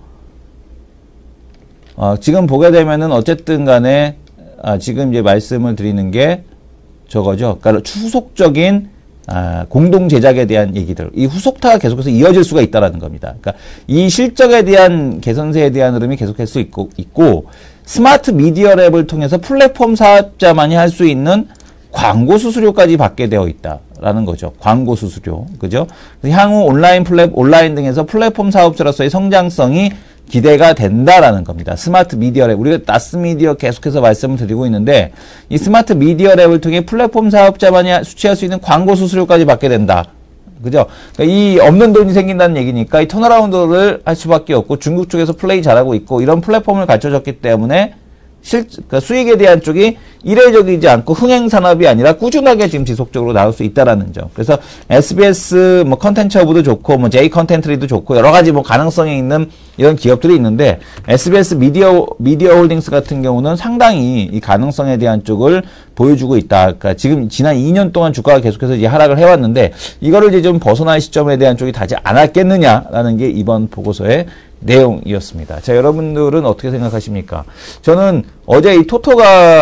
어, 지금 보게 되면은 어쨌든 간에 아, 지금 이제 말씀을 드리는 게 저거죠. 그러니까 후속적인 아, 공동 제작에 대한 얘기들, 이 후속타가 계속해서 이어질 수가 있다라는 겁니다. 그러니까 이 실적에 대한 개선세에 대한 흐름이 계속할 수 있고, 있고 스마트 미디어 랩을 통해서 플랫폼 사업자만이 할 수 있는 광고 수수료까지 받게 되어 있다라는 거죠. 광고 수수료, 그죠? 향후 온라인 플랫 온라인 등에서 플랫폼 사업자로서의 성장성이 기대가 된다라는 겁니다. 스마트 미디어 랩. 우리가 나스 미디어 계속해서 말씀을 드리고 있는데 이 스마트 미디어 랩을 통해 플랫폼 사업자만이 수취할 수 있는 광고 수수료까지 받게 된다. 그죠? 그러니까 이 없는 돈이 생긴다는 얘기니까 이 턴어라운드를 할 수밖에 없고 중국 쪽에서 플레이 잘하고 있고 이런 플랫폼을 갖춰졌기 때문에 실, 그러니까 수익에 대한 쪽이 이례적이지 않고 흥행 산업이 아니라 꾸준하게 지금 지속적으로 나올 수 있다라는 점. 그래서 에스비에스 뭐 컨텐츠 허브도 좋고 뭐 J 컨텐트리도 좋고 여러 가지 뭐 가능성이 있는 이런 기업들이 있는데 에스비에스 미디어 미디어 홀딩스 같은 경우는 상당히 이 가능성에 대한 쪽을 보여주고 있다. 그러니까 지금 지난 이 년 동안 주가가 계속해서 이제 하락을 해왔는데 이거를 이제 좀 벗어날 시점에 대한 쪽이 닿지 않았겠느냐라는 게 이번 보고서의 내용이었습니다. 자, 여러분들은 어떻게 생각하십니까? 저는 어제 이 토토가를 보면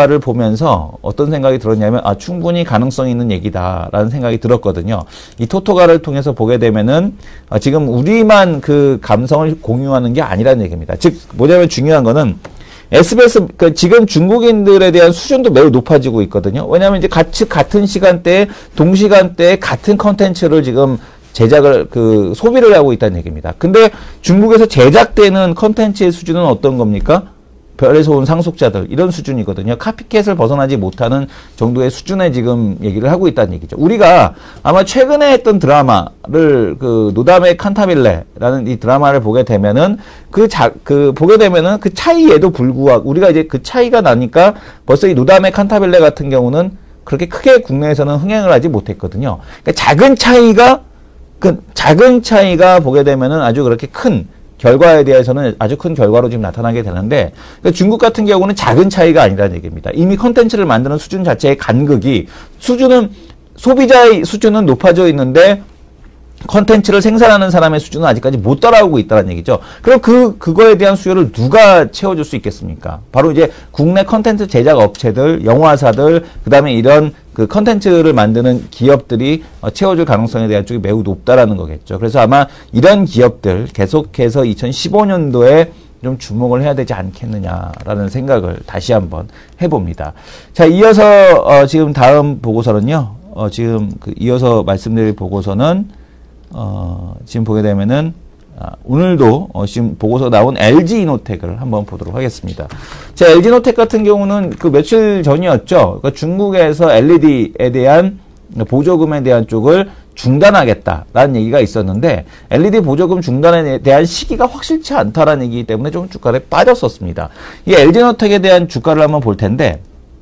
보면서 어떤 생각이 들었냐면 아 충분히 가능성 있는 얘기다라는 생각이 들었거든요. 이 토토가를 통해서 보게 되면은 아, 지금 우리만 그 감성을 공유하는 게 아니라는 얘기입니다. 즉 뭐냐면 중요한 거는 에스비에스 그 지금 중국인들에 대한 수준도 매우 높아지고 있거든요. 왜냐하면 이제 같이 같은 시간대에 동시간대에 같은 컨텐츠를 지금 제작을 그 소비를 하고 있다는 얘기입니다. 근데 중국에서 제작되는 컨텐츠의 수준은 어떤 겁니까? 별에서 온 상속자들 이런 수준이거든요. 카피캣을 벗어나지 못하는 정도의 수준에 지금 얘기를 하고 있다는 얘기죠. 우리가 아마 최근에 했던 드라마를 그 노담의 칸타빌레라는 이 드라마를 보게 되면은 그 자 그 보게 되면은 그 차이에도 불구하고 우리가 이제 그 차이가 나니까 벌써 이 노담의 칸타빌레 같은 경우는 그렇게 크게 국내에서는 흥행을 하지 못했거든요. 그러니까 작은 차이가 그 작은 차이가 보게 되면은 아주 그렇게 큰 결과에 대해서는 아주 큰 결과로 지금 나타나게 되는데 그러니까 중국 같은 경우는 작은 차이가 아니라는 얘기입니다. 이미 컨텐츠를 만드는 수준 자체의 간극이 수준은 소비자의 수준은 높아져 있는데 컨텐츠를 생산하는 사람의 수준은 아직까지 못 따라오고 있다는 얘기죠. 그럼 그 그거에 대한 수요를 누가 채워줄 수 있겠습니까? 바로 이제 국내 컨텐츠 제작 업체들, 영화사들, 그다음에 이런 그 컨텐츠를 만드는 기업들이 채워줄 가능성에 대한 쪽이 매우 높다라는 거겠죠. 그래서 아마 이런 기업들 계속해서 이천십오 년도에 좀 주목을 해야 되지 않겠느냐라는 생각을 다시 한번 해봅니다. 자, 이어서 어, 지금 다음 보고서는요. 어, 지금 그 이어서 말씀드릴 보고서는 어, 지금 보게 되면은 아, 오늘도 어, 지금 보고서 나온 엘지이노텍을 한번 보도록 하겠습니다. 자, 엘지이노텍 같은 경우는 그 며칠 전이었죠. 그러니까 중국에서 엘이디에 대한 보조금에 대한 쪽을 중단하겠다라는 얘기가 있었는데 엘이디 보조금 중단에 대한 시기가 확실치 않다라는 얘기이기 때문에 좀 주가에 빠졌었습니다. 이 엘지이노텍에 대한 주가를 한번 볼 텐데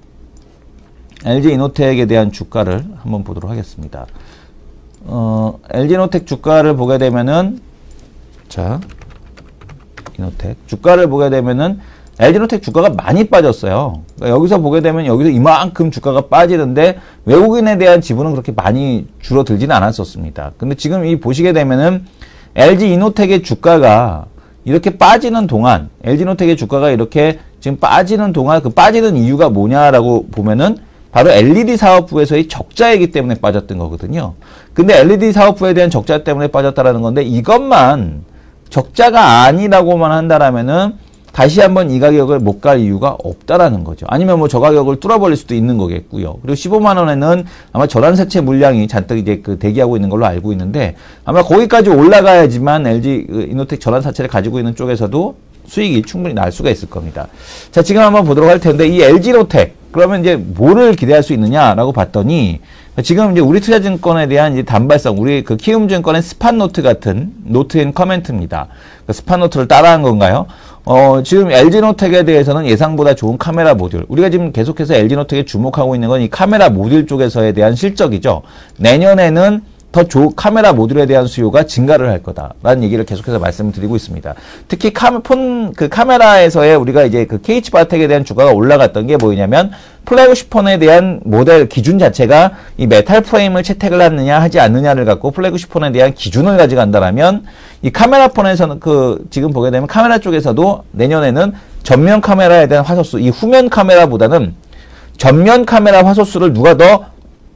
엘지이노텍에 대한 주가를 한번 보도록 하겠습니다. 어, 엘지이노텍 주가를 보게 되면은 자, 이노텍 주가를 보게 되면은 엘지이노텍 주가가 많이 빠졌어요. 그러니까 여기서 보게 되면 여기서 이만큼 주가가 빠지는데 외국인에 대한 지분은 그렇게 많이 줄어들지는 않았었습니다. 근데 지금 이 보시게 되면은 엘지이노텍의 주가가 이렇게 빠지는 동안 엘지이노텍의 주가가 이렇게 지금 빠지는 동안 그 빠지는 이유가 뭐냐라고 보면은 바로 엘이디 사업부에서의 적자이기 때문에 빠졌던 거거든요. 근데 엘이디 사업부에 대한 적자 때문에 빠졌다라는 건데 이것만 적자가 아니라고만 한다라면은 다시 한번 이 가격을 못 갈 이유가 없다라는 거죠. 아니면 뭐 저 가격을 뚫어버릴 수도 있는 거겠고요. 그리고 십오만 원에는 아마 저단세체 물량이 잔뜩 이제 그 대기하고 있는 걸로 알고 있는데 아마 거기까지 올라가야지만 엘지이노텍 저단사채를 가지고 있는 쪽에서도 수익이 충분히 날 수가 있을 겁니다. 자, 지금 한번 보도록 할 텐데 이 엘지노텍 그러면 이제 뭐를 기대할 수 있느냐라고 봤더니 지금 이제 우리투자증권에 대한 이제 단발성, 우리 그 키움증권의 스팟노트 같은 노트 앤 커멘트입니다. 그 스팟노트를 따라한 건가요? 어, 지금 엘지노텍에 대해서는 예상보다 좋은 카메라 모듈. 우리가 지금 계속해서 엘지노텍에 주목하고 있는 건 이 카메라 모듈 쪽에서에 대한 실적이죠. 내년에는 더 조, 카메라 모듈에 대한 수요가 증가를 할 거다라는 얘기를 계속해서 말씀을 드리고 있습니다. 특히 카, 폰, 그 카메라에서의 우리가 이제 그 케이에이치바텍에 대한 주가가 올라갔던 게 뭐냐면 플래그십 폰에 대한 모델 기준 자체가 이 메탈 프레임을 채택을 하느냐 하지 않느냐를 갖고 플래그십 폰에 대한 기준을 가져간다라면 이 카메라 폰에서는 그 지금 보게 되면 카메라 쪽에서도 내년에는 전면 카메라에 대한 화소수, 이 후면 카메라보다는 전면 카메라 화소수를 누가 더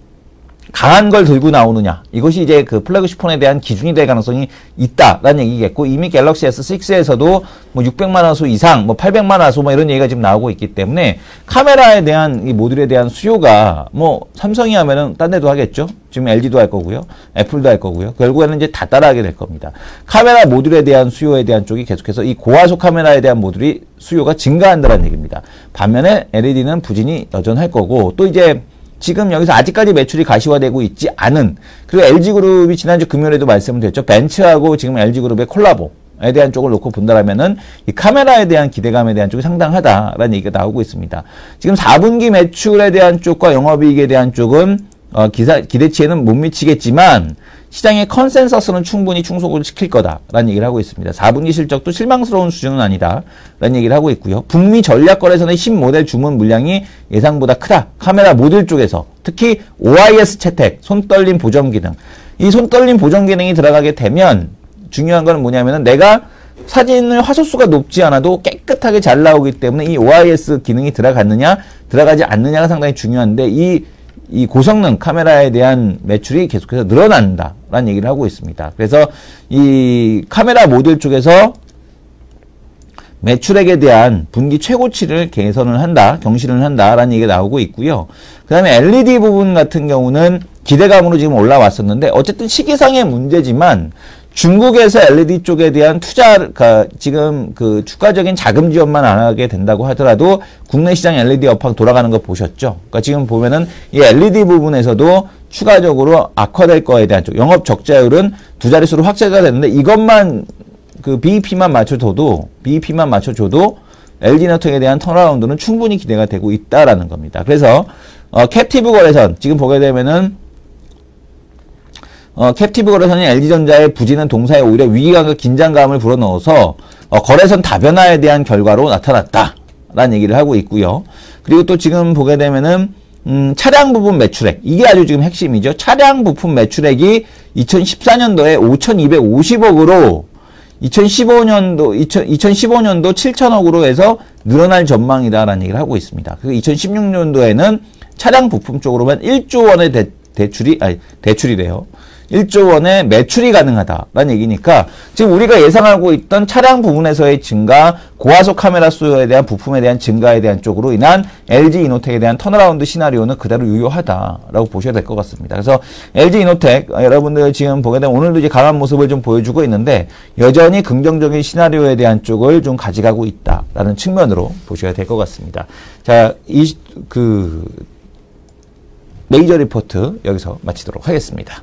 강한 걸 들고 나오느냐. 이것이 이제 그 플래그십 폰에 대한 기준이 될 가능성이 있다라는 얘기겠고, 이미 갤럭시 에스 식스에서도 뭐 육백만 화소 이상, 뭐 팔백만 화소 뭐 이런 얘기가 지금 나오고 있기 때문에 카메라에 대한 이 모듈에 대한 수요가 뭐 삼성이 하면은 딴 데도 하겠죠. 지금 엘지도 할 거고요. 애플도 할 거고요. 결국에는 이제 다 따라하게 될 겁니다. 카메라 모듈에 대한 수요에 대한 쪽이 계속해서 이 고화소 카메라에 대한 모듈이 수요가 증가한다는 얘기입니다. 반면에 엘이디는 부진이 여전할 거고, 또 이제 지금 여기서 아직까지 매출이 가시화되고 있지 않은, 그리고 엘지그룹이 지난주 금요일에도 말씀을 드렸죠. 벤츠하고 지금 엘지그룹의 콜라보에 대한 쪽을 놓고 본다라면은 이 카메라에 대한 기대감에 대한 쪽이 상당하다라는 얘기가 나오고 있습니다. 지금 사 분기 매출에 대한 쪽과 영업이익에 대한 쪽은 어, 기사, 기대치에는 못 미치겠지만 시장의 컨센서스는 충분히 충족을 시킬 거다라는 얘기를 하고 있습니다. 사 분기 실적도 실망스러운 수준은 아니다라는 얘기를 하고 있고요. 북미 전략거래선의 신모델 주문 물량이 예상보다 크다. 카메라 모듈 쪽에서 특히 오아이에스 채택, 손떨림 보정 기능. 이 손떨림 보정 기능이 들어가게 되면 중요한 건 뭐냐면은 내가 사진을 화소수가 높지 않아도 깨끗하게 잘 나오기 때문에 이 오아이에스 기능이 들어갔느냐 들어가지 않느냐가 상당히 중요한데 이, 이 고성능 카메라에 대한 매출이 계속해서 늘어난다라는 얘기를 하고 있습니다. 그래서 이 카메라 모듈 쪽에서 매출액에 대한 분기 최고치를 개선을 한다, 경신을 한다라는 얘기가 나오고 있고요. 그 다음에 엘이디 부분 같은 경우는 기대감으로 지금 올라왔었는데 어쨌든 시기상의 문제지만 중국에서 엘이디 쪽에 대한 투자가 지금 그 추가적인 자금 지원만 안 하게 된다고 하더라도 국내 시장 엘이디 업황 돌아가는 거 보셨죠? 그러니까 지금 보면은 이 엘이디 부분에서도 추가적으로 악화될 거에 대한 쪽, 영업 적자율은 두 자릿수로 확대가 되는데 이것만 그 비이피만 맞춰줘도 비이피만 맞춰줘도 엘지노텍에 대한 턴어라운드는 충분히 기대가 되고 있다라는 겁니다. 그래서 어, 캡티브 거래선 지금 보게 되면은 어, 캡티브 거래선이 엘지전자의 부진한 동사에 오히려 위기감과 긴장감을 불어넣어서 어, 거래선 다변화에 대한 결과로 나타났다라는 얘기를 하고 있고요. 그리고 또 지금 보게 되면은 음, 차량 부분 매출액 이게 아주 지금 핵심이죠. 차량 부품 매출액이 이천십사 년도에 오천이백오십억으로 이천십오 년도, 이천십오 년도 칠천억으로 해서 늘어날 전망이다라는 얘기를 하고 있습니다. 그리고 이천십육 년도에는 차량 부품 쪽으로만 일조 원의 대, 대출이, 아니, 대출이래요. 일조 원의 매출이 가능하다라는 얘기니까 지금 우리가 예상하고 있던 차량 부분에서의 증가, 고화소 카메라 수요에 대한 부품에 대한 증가에 대한 쪽으로 인한 엘지이노텍에 대한 턴어라운드 시나리오는 그대로 유효하다라고 보셔야 될 것 같습니다. 그래서 엘지이노텍 여러분들 지금 보게 되면 오늘도 이제 강한 모습을 좀 보여주고 있는데 여전히 긍정적인 시나리오에 대한 쪽을 좀 가져가고 있다라는 측면으로 보셔야 될 것 같습니다. 자, 이 그 메이저 리포트 여기서 마치도록 하겠습니다.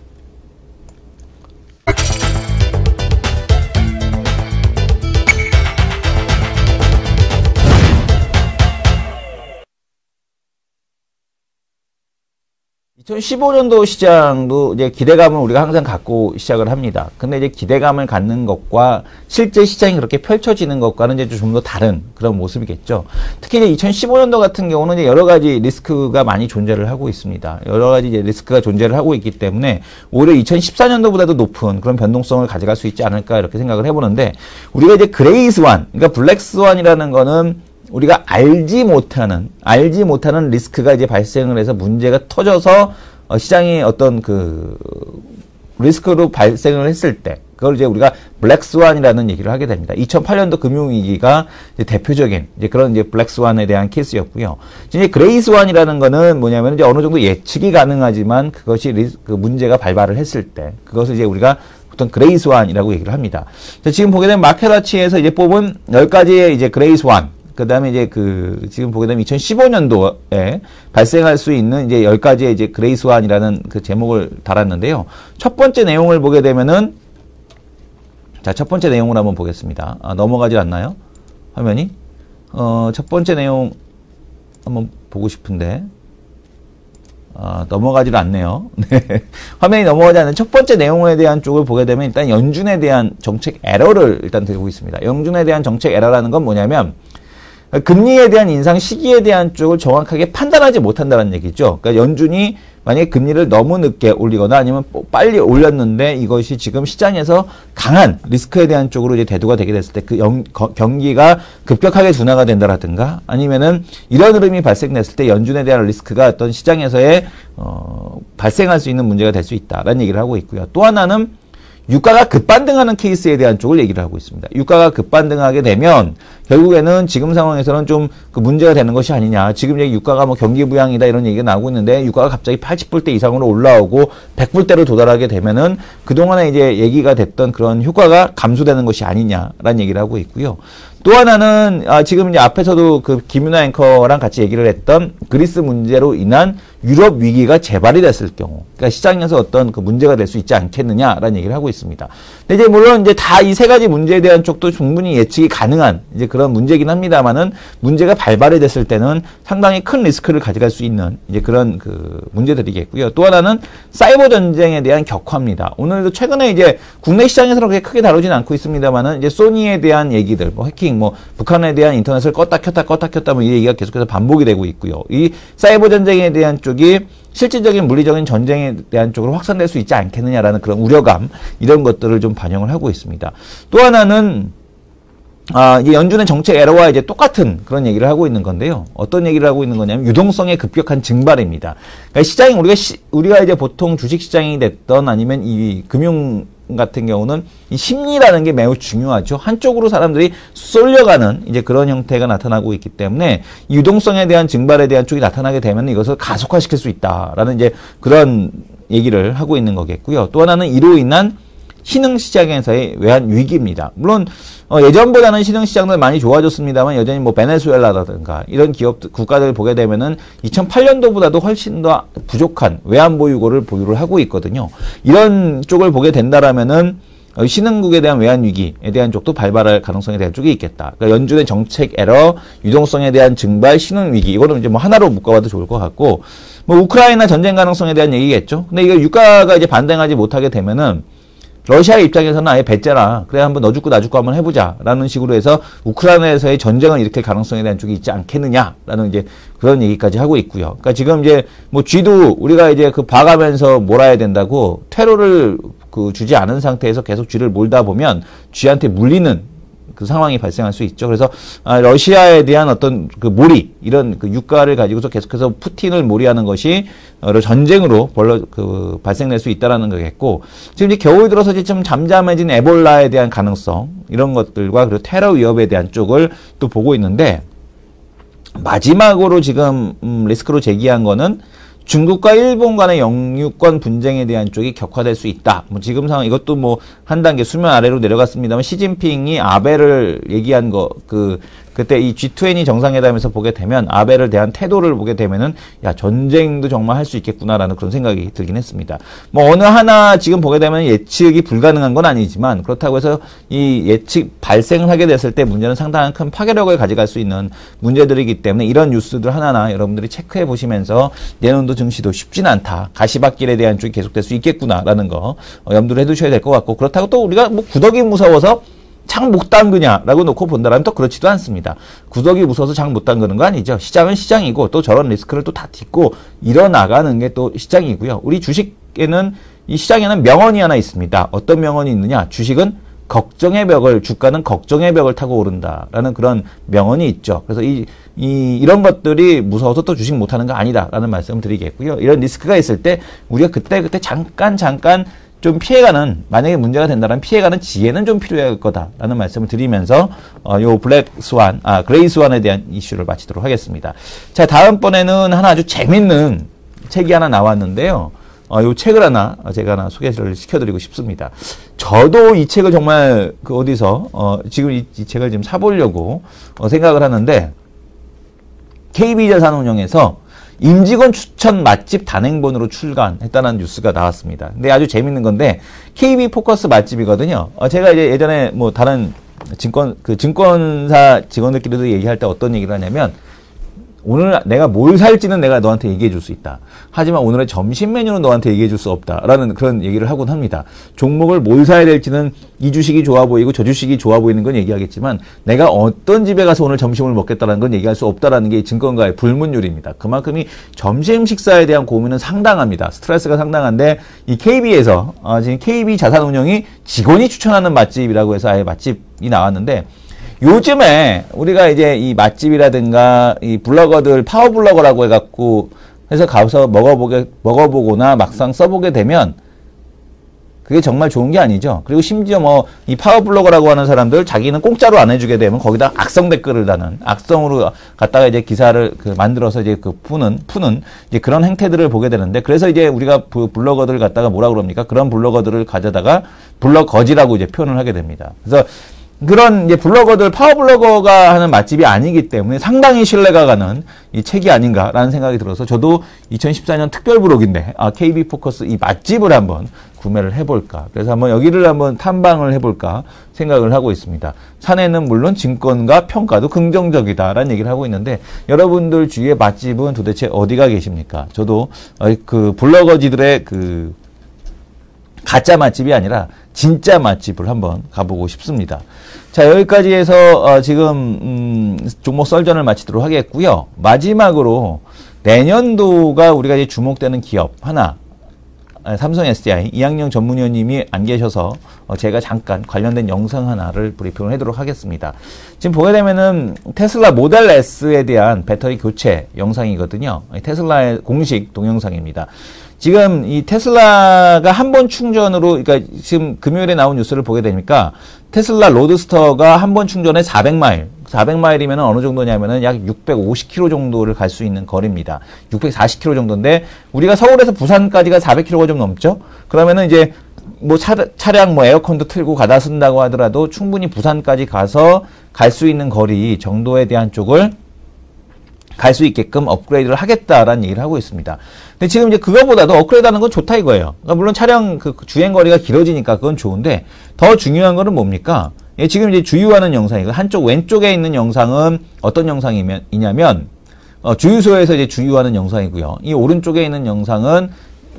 이천십오 년도 시장도 이제 기대감을 우리가 항상 갖고 시작을 합니다. 근데 이제 기대감을 갖는 것과 실제 시장이 그렇게 펼쳐지는 것과는 이제 좀 더 다른 그런 모습이겠죠. 특히 이제 이천십오 년도 같은 경우는 이제 여러 가지 리스크가 많이 존재를 하고 있습니다. 여러 가지 이제 리스크가 존재를 하고 있기 때문에 오히려 이천십사 년도보다도 높은 그런 변동성을 가져갈 수 있지 않을까 이렇게 생각을 해보는데 우리가 이제 그레이 스완, 그러니까 블랙 스완이라는 거는 우리가 알지 못하는, 알지 못하는 리스크가 이제 발생을 해서 문제가 터져서 어, 시장이 어떤 그 리스크로 발생을 했을 때 그걸 이제 우리가 블랙스완이라는 얘기를 하게 됩니다. 이천팔 년도 금융위기가 이제 대표적인 이제 그런 이제 블랙스완에 대한 케이스였고요. 이제 그레이스완이라는 거는 뭐냐면 이제 어느 정도 예측이 가능하지만 그것이 리스, 그 문제가 발발을 했을 때 그것을 이제 우리가 보통 그레이스완이라고 얘기를 합니다. 자, 지금 보게 되면 마켓워치에서 이제 뽑은 열 가지의 이제 그레이스완 그 다음에 이제 그, 지금 보게 되면 이천십오 년도에 발생할 수 있는 이제 열 가지의 이제 그레이스완이라는 그 제목을 달았는데요. 첫 번째 내용을 보게 되면은, 자, 첫 번째 내용을 한번 보겠습니다. 아, 넘어가지 않나요? 화면이? 어, 첫 번째 내용 한번 보고 싶은데, 아, 넘어가질 않네요. 네. 화면이 넘어가지 않는 첫 번째 내용에 대한 쪽을 보게 되면 일단 연준에 대한 정책 에러를 일단 들고 있습니다. 연준에 대한 정책 에러라는 건 뭐냐면, 금리에 대한 인상 시기에 대한 쪽을 정확하게 판단하지 못한다는 얘기죠. 그러니까 연준이 만약에 금리를 너무 늦게 올리거나 아니면 빨리 올렸는데 이것이 지금 시장에서 강한 리스크에 대한 쪽으로 이제 대두가 되게 됐을 때 그 경기가 급격하게 둔화가 된다라든가 아니면은 이런 흐름이 발생됐을 때 연준에 대한 리스크가 어떤 시장에서의 어, 발생할 수 있는 문제가 될 수 있다라는 얘기를 하고 있고요. 또 하나는 유가가 급반등하는 케이스에 대한 쪽을 얘기를 하고 있습니다. 유가가 급반등하게 되면 결국에는 지금 상황에서는 좀 그 문제가 되는 것이 아니냐. 지금 얘기 유가가 뭐 경기 부양이다 이런 얘기가 나오고 있는데 유가가 갑자기 팔십 불대 이상으로 올라오고 백 불대로 도달하게 되면은 그동안에 이제 얘기가 됐던 그런 효과가 감소되는 것이 아니냐라는 얘기를 하고 있고요. 또 하나는 아 지금 이제 앞에서도 그 김윤아 앵커랑 같이 얘기를 했던 그리스 문제로 인한 유럽 위기가 재발이 됐을 경우, 그러니까 시장에서 어떤 그 문제가 될 수 있지 않겠느냐라는 얘기를 하고 있습니다. 근데 이제 물론 이제 다 이 세 가지 문제에 대한 쪽도 충분히 예측이 가능한 이제 그런 문제긴 합니다만은 문제가 발발이 됐을 때는 상당히 큰 리스크를 가져갈 수 있는 이제 그런 그 문제들이겠고요. 또 하나는 사이버 전쟁에 대한 격화입니다. 오늘도 최근에 이제 국내 시장에서는 그렇게 크게 다루진 않고 있습니다만은 이제 소니에 대한 얘기들, 뭐 해킹, 뭐 북한에 대한 인터넷을 껐다 켰다 껐다 켰다 뭐 이 얘기가 계속해서 반복이 되고 있고요. 이 사이버 전쟁에 대한 쪽이 실질적인 물리적인 전쟁에 대한 쪽으로 확산될 수 있지 않겠느냐라는 그런 우려감 이런 것들을 좀 반영을 하고 있습니다. 또 하나는 아, 이제 연준의 정책 에러와 이제 똑같은 그런 얘기를 하고 있는 건데요. 어떤 얘기를 하고 있는 거냐면 유동성의 급격한 증발입니다. 그러니까 시장이 우리가 시, 우리가 이제 보통 주식 시장이 됐던 아니면 이 금융 같은 경우는 이 심리라는 게 매우 중요하죠. 한쪽으로 사람들이 쏠려가는 이제 그런 형태가 나타나고 있기 때문에 유동성에 대한 증발에 대한 쪽이 나타나게 되면 이것을 가속화시킬 수 있다라는 이제 그런 얘기를 하고 있는 거겠고요. 또 하나는 이로 인한 신흥시장에서의 외환 위기입니다. 물론 어, 예전보다는 신흥시장들 많이 좋아졌습니다만 여전히 뭐 베네수엘라라든가 이런 기업 국가들 보게 되면은 이천팔 년도보다도 훨씬 더 부족한 외환 보유고를 보유를 하고 있거든요. 이런 쪽을 보게 된다라면은 어, 신흥국에 대한 외환 위기에 대한 쪽도 발발할 가능성에 대한 쪽이 있겠다. 그러니까 연준의 정책 에러, 유동성에 대한 증발, 신흥 위기 이거는 이제 뭐 하나로 묶어봐도 좋을 것 같고 뭐 우크라이나 전쟁 가능성에 대한 얘기겠죠. 근데 이거 유가가 이제 반등하지 못하게 되면은 러시아 입장에서는 아예 배째라. 그래 한번 너 죽고 나 죽고 한번 해보자. 라는 식으로 해서 우크라이나에서의 전쟁을 일으킬 가능성에 대한 쪽이 있지 않겠느냐라는 이제 그런 얘기까지 하고 있고요. 그러니까 지금 이제 뭐 쥐도 우리가 이제 그 봐가면서 몰아야 된다고 퇴로를 그 주지 않은 상태에서 계속 쥐를 몰다 보면 쥐한테 물리는 그 상황이 발생할 수 있죠. 그래서 아, 러시아에 대한 어떤 그 몰이 이런 그 유가를 가지고서 계속해서 푸틴을 몰이하는 것이 어, 전쟁으로 벌러 그 발생될 수 있다라는 거겠고 지금 이제 겨울 들어서 이제 좀 잠잠해진 에볼라에 대한 가능성 이런 것들과 그리고 테러 위협에 대한 쪽을 또 보고 있는데 마지막으로 지금 음, 리스크로 제기한 거는 중국과 일본 간의 영유권 분쟁에 대한 쪽이 격화될 수 있다. 뭐 지금 상황 이것도 뭐 한 단계 수면 아래로 내려갔습니다만 시진핑이 아베를 얘기한 거 그 그때 이 지 이십 정상회담에서 보게 되면 아베를 대한 태도를 보게 되면은 야 전쟁도 정말 할 수 있겠구나라는 그런 생각이 들긴 했습니다. 뭐 어느 하나 지금 보게 되면 예측이 불가능한 건 아니지만 그렇다고 해서 이 예측 발생을 하게 됐을 때 문제는 상당한 큰 파괴력을 가져갈 수 있는 문제들이기 때문에 이런 뉴스들 하나하나 여러분들이 체크해 보시면서 내년도 증시도 쉽진 않다. 가시밭길에 대한 쪽이 계속될 수 있겠구나라는 거 어, 염두를 해두셔야 될 것 같고 그렇다고 또 우리가 뭐 구더기 무서워서 장 못 담그냐라고 놓고 본다라면 또 그렇지도 않습니다. 구더기 무서워서 장 못 담그는 거 아니죠. 시장은 시장이고 또 저런 리스크를 또 다 딛고 일어나가는 게 또 시장이고요. 우리 주식에는 이 시장에는 명언이 하나 있습니다. 어떤 명언이 있느냐? 주식은 걱정의 벽을 주가는 걱정의 벽을 타고 오른다라는 그런 명언이 있죠. 그래서 이, 이 이런 것들이 무서워서 또 주식 못하는 거 아니다라는 말씀을 드리겠고요. 이런 리스크가 있을 때 우리가 그때 그때 잠깐 잠깐 좀 피해가는 만약에 문제가 된다면 피해가는 지혜는 좀 필요할 거다라는 말씀을 드리면서 어, 요 블랙 스완, 아 그레이 스완에 대한 이슈를 마치도록 하겠습니다. 자 다음번에는 하나 아주 재밌는 책이 하나 나왔는데요. 어, 요 책을 하나 제가 하나 소개를 시켜드리고 싶습니다. 저도 이 책을 정말 그 어디서 어, 지금 이, 이 책을 지금 사보려고 어, 생각을 하는데 케이비자산운용에서 임직원 추천 맛집 단행본으로 출간했다는 뉴스가 나왔습니다. 근데 아주 재밌는 건데 케이비포커스 맛집이거든요. 어, 제가 이제 예전에 뭐 다른 증권 그 증권사 직원들끼리도 얘기할 때 어떤 얘기를 하냐면 오늘 내가 뭘 살지는 내가 너한테 얘기해 줄 수 있다. 하지만 오늘의 점심 메뉴는 너한테 얘기해 줄 수 없다라는 그런 얘기를 하곤 합니다. 종목을 뭘 사야 될지는 이 주식이 좋아 보이고 저 주식이 좋아 보이는 건 얘기하겠지만 내가 어떤 집에 가서 오늘 점심을 먹겠다라는 건 얘기할 수 없다라는 게 증권가의 불문율입니다. 그만큼 이 점심 식사에 대한 고민은 상당합니다. 스트레스가 상당한데 이 케이비에서 어, 지금 케이비자산운용이 직원이 추천하는 맛집이라고 해서 아예 맛집이 나왔는데 요즘에 우리가 이제 이 맛집이라든가 이 블로거들 파워 블로거라고 해갖고 해서 가서 먹어보게 먹어보거나 막상 써보게 되면 그게 정말 좋은 게 아니죠. 그리고 심지어 뭐 이 파워 블로거라고 하는 사람들 자기는 공짜로 안 해주게 되면 거기다 악성 댓글을 다는 악성으로 갖다가 이제 기사를 그 만들어서 이제 그 푸는 푸는 이제 그런 행태들을 보게 되는데 그래서 이제 우리가 블로거들을 갖다가 뭐라 그럽니까? 그런 블로거들을 가져다가 블로거지라고 이제 표현을 하게 됩니다. 그래서 그런 이제 블로거들 파워 블로거가 하는 맛집이 아니기 때문에 상당히 신뢰가 가는 이 책이 아닌가라는 생각이 들어서 저도 이천십사 년 특별 부록인데 아 케이비포커스 이 맛집을 한번 구매를 해볼까 그래서 한번 여기를 한번 탐방을 해볼까 생각을 하고 있습니다. 사내는 물론 증권가 평가도 긍정적이다라는 얘기를 하고 있는데 여러분들 주위에 맛집은 도대체 어디가 계십니까? 저도 그 블로거지들의 그 가짜 맛집이 아니라 진짜 맛집을 한번 가보고 싶습니다. 자 여기까지 해서 어, 지금 음, 종목 썰전을 마치도록 하겠고요. 마지막으로 내년도가 우리가 이제 주목되는 기업 하나 아, 삼성 에스디아이 이학영 전문위원님이 안 계셔서 어, 제가 잠깐 관련된 영상 하나를 브리핑을 해도록 하겠습니다. 지금 보게 되면은 테슬라 모델 S에 대한 배터리 교체 영상이거든요. 테슬라의 공식 동영상입니다. 지금 이 테슬라가 한 번 충전으로, 그러니까 지금 금요일에 나온 뉴스를 보게 되니까 테슬라 로드스터가 한 번 충전에 사백 마일, 사백 마일이면 어느 정도냐면은 약 육백오십 킬로미터 정도를 갈 수 있는 거리입니다. 육백사십 킬로미터 정도인데 우리가 서울에서 부산까지가 사백 킬로미터가 좀 넘죠? 그러면은 이제 뭐 차, 차량 뭐 에어컨도 틀고 가다 쓴다고 하더라도 충분히 부산까지 가서 갈 수 있는 거리 정도에 대한 쪽을 갈 수 있게끔 업그레이드를 하겠다라는 얘기를 하고 있습니다. 근데 지금 이제 그거보다도 업그레이드하는 건 좋다 이거예요. 그러니까 물론 차량 그 주행 거리가 길어지니까 그건 좋은데 더 중요한 거는 뭡니까? 예, 지금 이제 주유하는 영상이고 한쪽 왼쪽에 있는 영상은 어떤 영상이냐면 어, 주유소에서 이제 주유하는 영상이고요. 이 오른쪽에 있는 영상은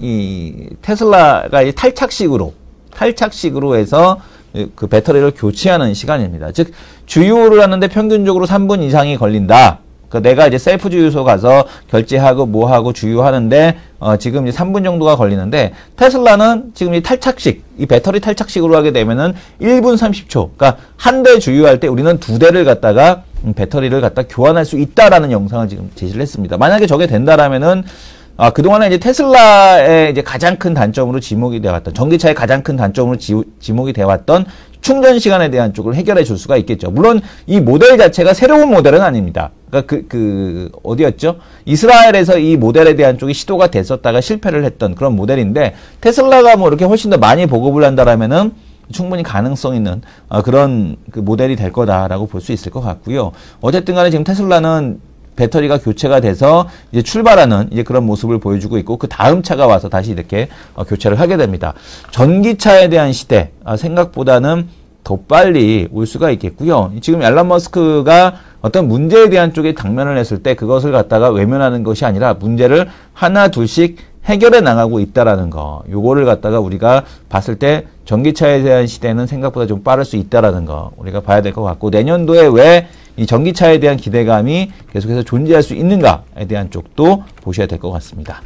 이 테슬라가 이제 탈착식으로 탈착식으로 해서 그 배터리를 교체하는 시간입니다. 즉 주유를 하는데 평균적으로 삼 분 이상이 걸린다. 그 내가 이제 셀프 주유소 가서 결제하고 뭐하고 주유하는데 어 지금 이제 삼 분 정도가 걸리는데 테슬라는 지금 이 탈착식, 이 배터리 탈착식으로 하게 되면은 일 분 삼십 초. 그러니까 한 대 주유할 때 우리는 두 대를 갖다가 음, 배터리를 갖다 교환할 수 있다라는 영상을 지금 제시를 했습니다. 만약에 저게 된다라면은 아, 그동안에 이제 테슬라의 이제 가장 큰 단점으로 지목이 되어왔던, 전기차의 가장 큰 단점으로 지, 지목이 되어왔던 충전 시간에 대한 쪽을 해결해 줄 수가 있겠죠. 물론 이 모델 자체가 새로운 모델은 아닙니다. 그러니까 그, 그, 어디였죠? 이스라엘에서 이 모델에 대한 쪽이 시도가 됐었다가 실패를 했던 그런 모델인데, 테슬라가 뭐 이렇게 훨씬 더 많이 보급을 한다라면은 충분히 가능성 있는 어, 그런 그 모델이 될 거다라고 볼 수 있을 것 같고요. 어쨌든 간에 지금 테슬라는 배터리가 교체가 돼서 이제 출발하는 이제 그런 모습을 보여주고 있고 그 다음 차가 와서 다시 이렇게 어, 교체를 하게 됩니다. 전기차에 대한 시대 아, 생각보다는 더 빨리 올 수가 있겠고요. 지금 앨런 머스크가 어떤 문제에 대한 쪽에 당면을 했을 때 그것을 갖다가 외면하는 것이 아니라 문제를 하나 둘씩 해결해 나가고 있다라는 거. 요거를 갖다가 우리가 봤을 때 전기차에 대한 시대는 생각보다 좀 빠를 수 있다라는 거 우리가 봐야 될 것 같고 내년도에 왜 이 전기차에 대한 기대감이 계속해서 존재할 수 있는가에 대한 쪽도 보셔야 될 것 같습니다.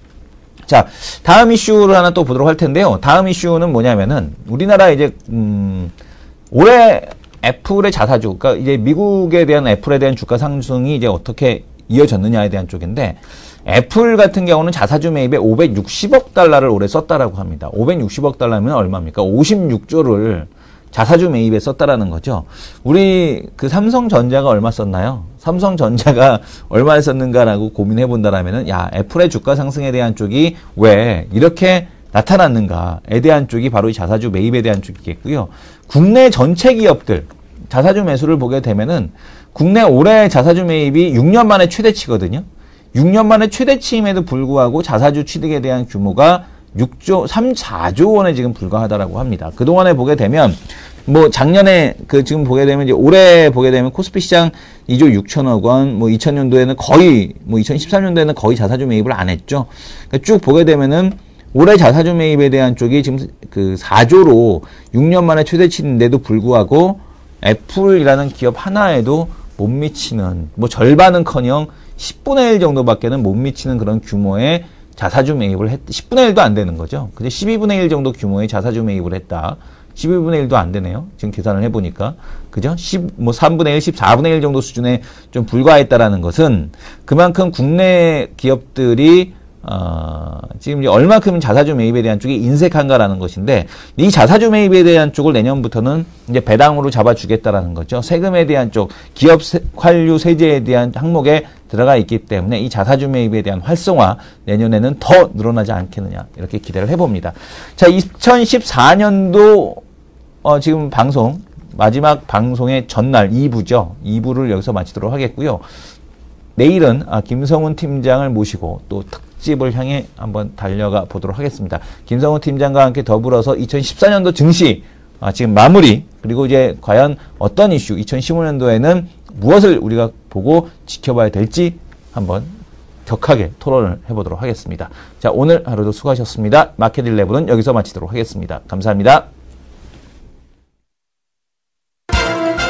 자, 다음 이슈를 하나 또 보도록 할 텐데요. 다음 이슈는 뭐냐면은 우리나라 이제 음 올해 애플의 자사주, 그러니까 이제 미국에 대한 애플에 대한 주가 상승이 이제 어떻게 이어졌느냐에 대한 쪽인데 애플 같은 경우는 자사주 매입에 오백육십억 달러를 올해 썼다라고 합니다. 오백육십억 달러면 얼마입니까? 오십육 조를 자사주 매입에 썼다라는 거죠. 우리 그 삼성전자가 얼마 썼나요? 삼성전자가 얼마에 썼는가라고 고민해 본다라면은 야, 애플의 주가 상승에 대한 쪽이 왜 이렇게 나타났는가에 대한 쪽이 바로 이 자사주 매입에 대한 쪽이겠고요. 국내 전체 기업들 자사주 매수를 보게 되면은 국내 올해 자사주 매입이 육 년 만에 최대치거든요. 육 년 만에 최대치임에도 불구하고 자사주 취득에 대한 규모가 육 조, 삼, 사조 원에 지금 불과하다라고 합니다. 그동안에 보게 되면, 뭐, 작년에, 그, 지금 보게 되면, 이제 올해 보게 되면 코스피 시장 이 조 육천억 원, 뭐, 이천 년도에는 거의, 뭐, 이천십삼 년도에는 거의 자사주 매입을 안 했죠. 그러니까 쭉 보게 되면은, 올해 자사주 매입에 대한 쪽이 지금 그 사조로 육 년 만에 최대치인데도 불구하고, 애플이라는 기업 하나에도 못 미치는, 뭐, 절반은 커녕 십분의 일 정도밖에는 못 미치는 그런 규모의 자사주 매입을 했, 십분의 일도 안 되는 거죠. 근데 십이분의 일 정도 규모의 자사주 매입을 했다. 십이분의 일도 안 되네요. 지금 계산을 해보니까. 그죠? 십, 뭐 삼분의 일, 십사분의 일 정도 수준에 좀 불과했다라는 것은 그만큼 국내 기업들이 어, 지금 이제 얼마큼 자사주 매입에 대한 쪽이 인색한가라는 것인데, 이 자사주 매입에 대한 쪽을 내년부터는 이제 배당으로 잡아주겠다라는 거죠. 세금에 대한 쪽, 기업 세, 관료 세제에 대한 항목에 들어가 있기 때문에 이 자사주 매입에 대한 활성화 내년에는 더 늘어나지 않겠느냐, 이렇게 기대를 해봅니다. 자, 이천십사 년도, 어, 지금 방송, 마지막 방송의 전날 이 부죠. 이 부를 여기서 마치도록 하겠고요. 내일은 아, 김성훈 팀장을 모시고 또 특집을 향해 한번 달려가 보도록 하겠습니다. 김성훈 팀장과 함께 더불어서 이천십사 년도 증시 아, 지금 마무리, 그리고 이제 과연 어떤 이슈, 이천십오 년도에는 무엇을 우리가 보고 지켜봐야 될지 한번 격하게 토론을 해보도록 하겠습니다. 자, 오늘 하루도 수고하셨습니다. 마켓 십일은 여기서 마치도록 하겠습니다. 감사합니다.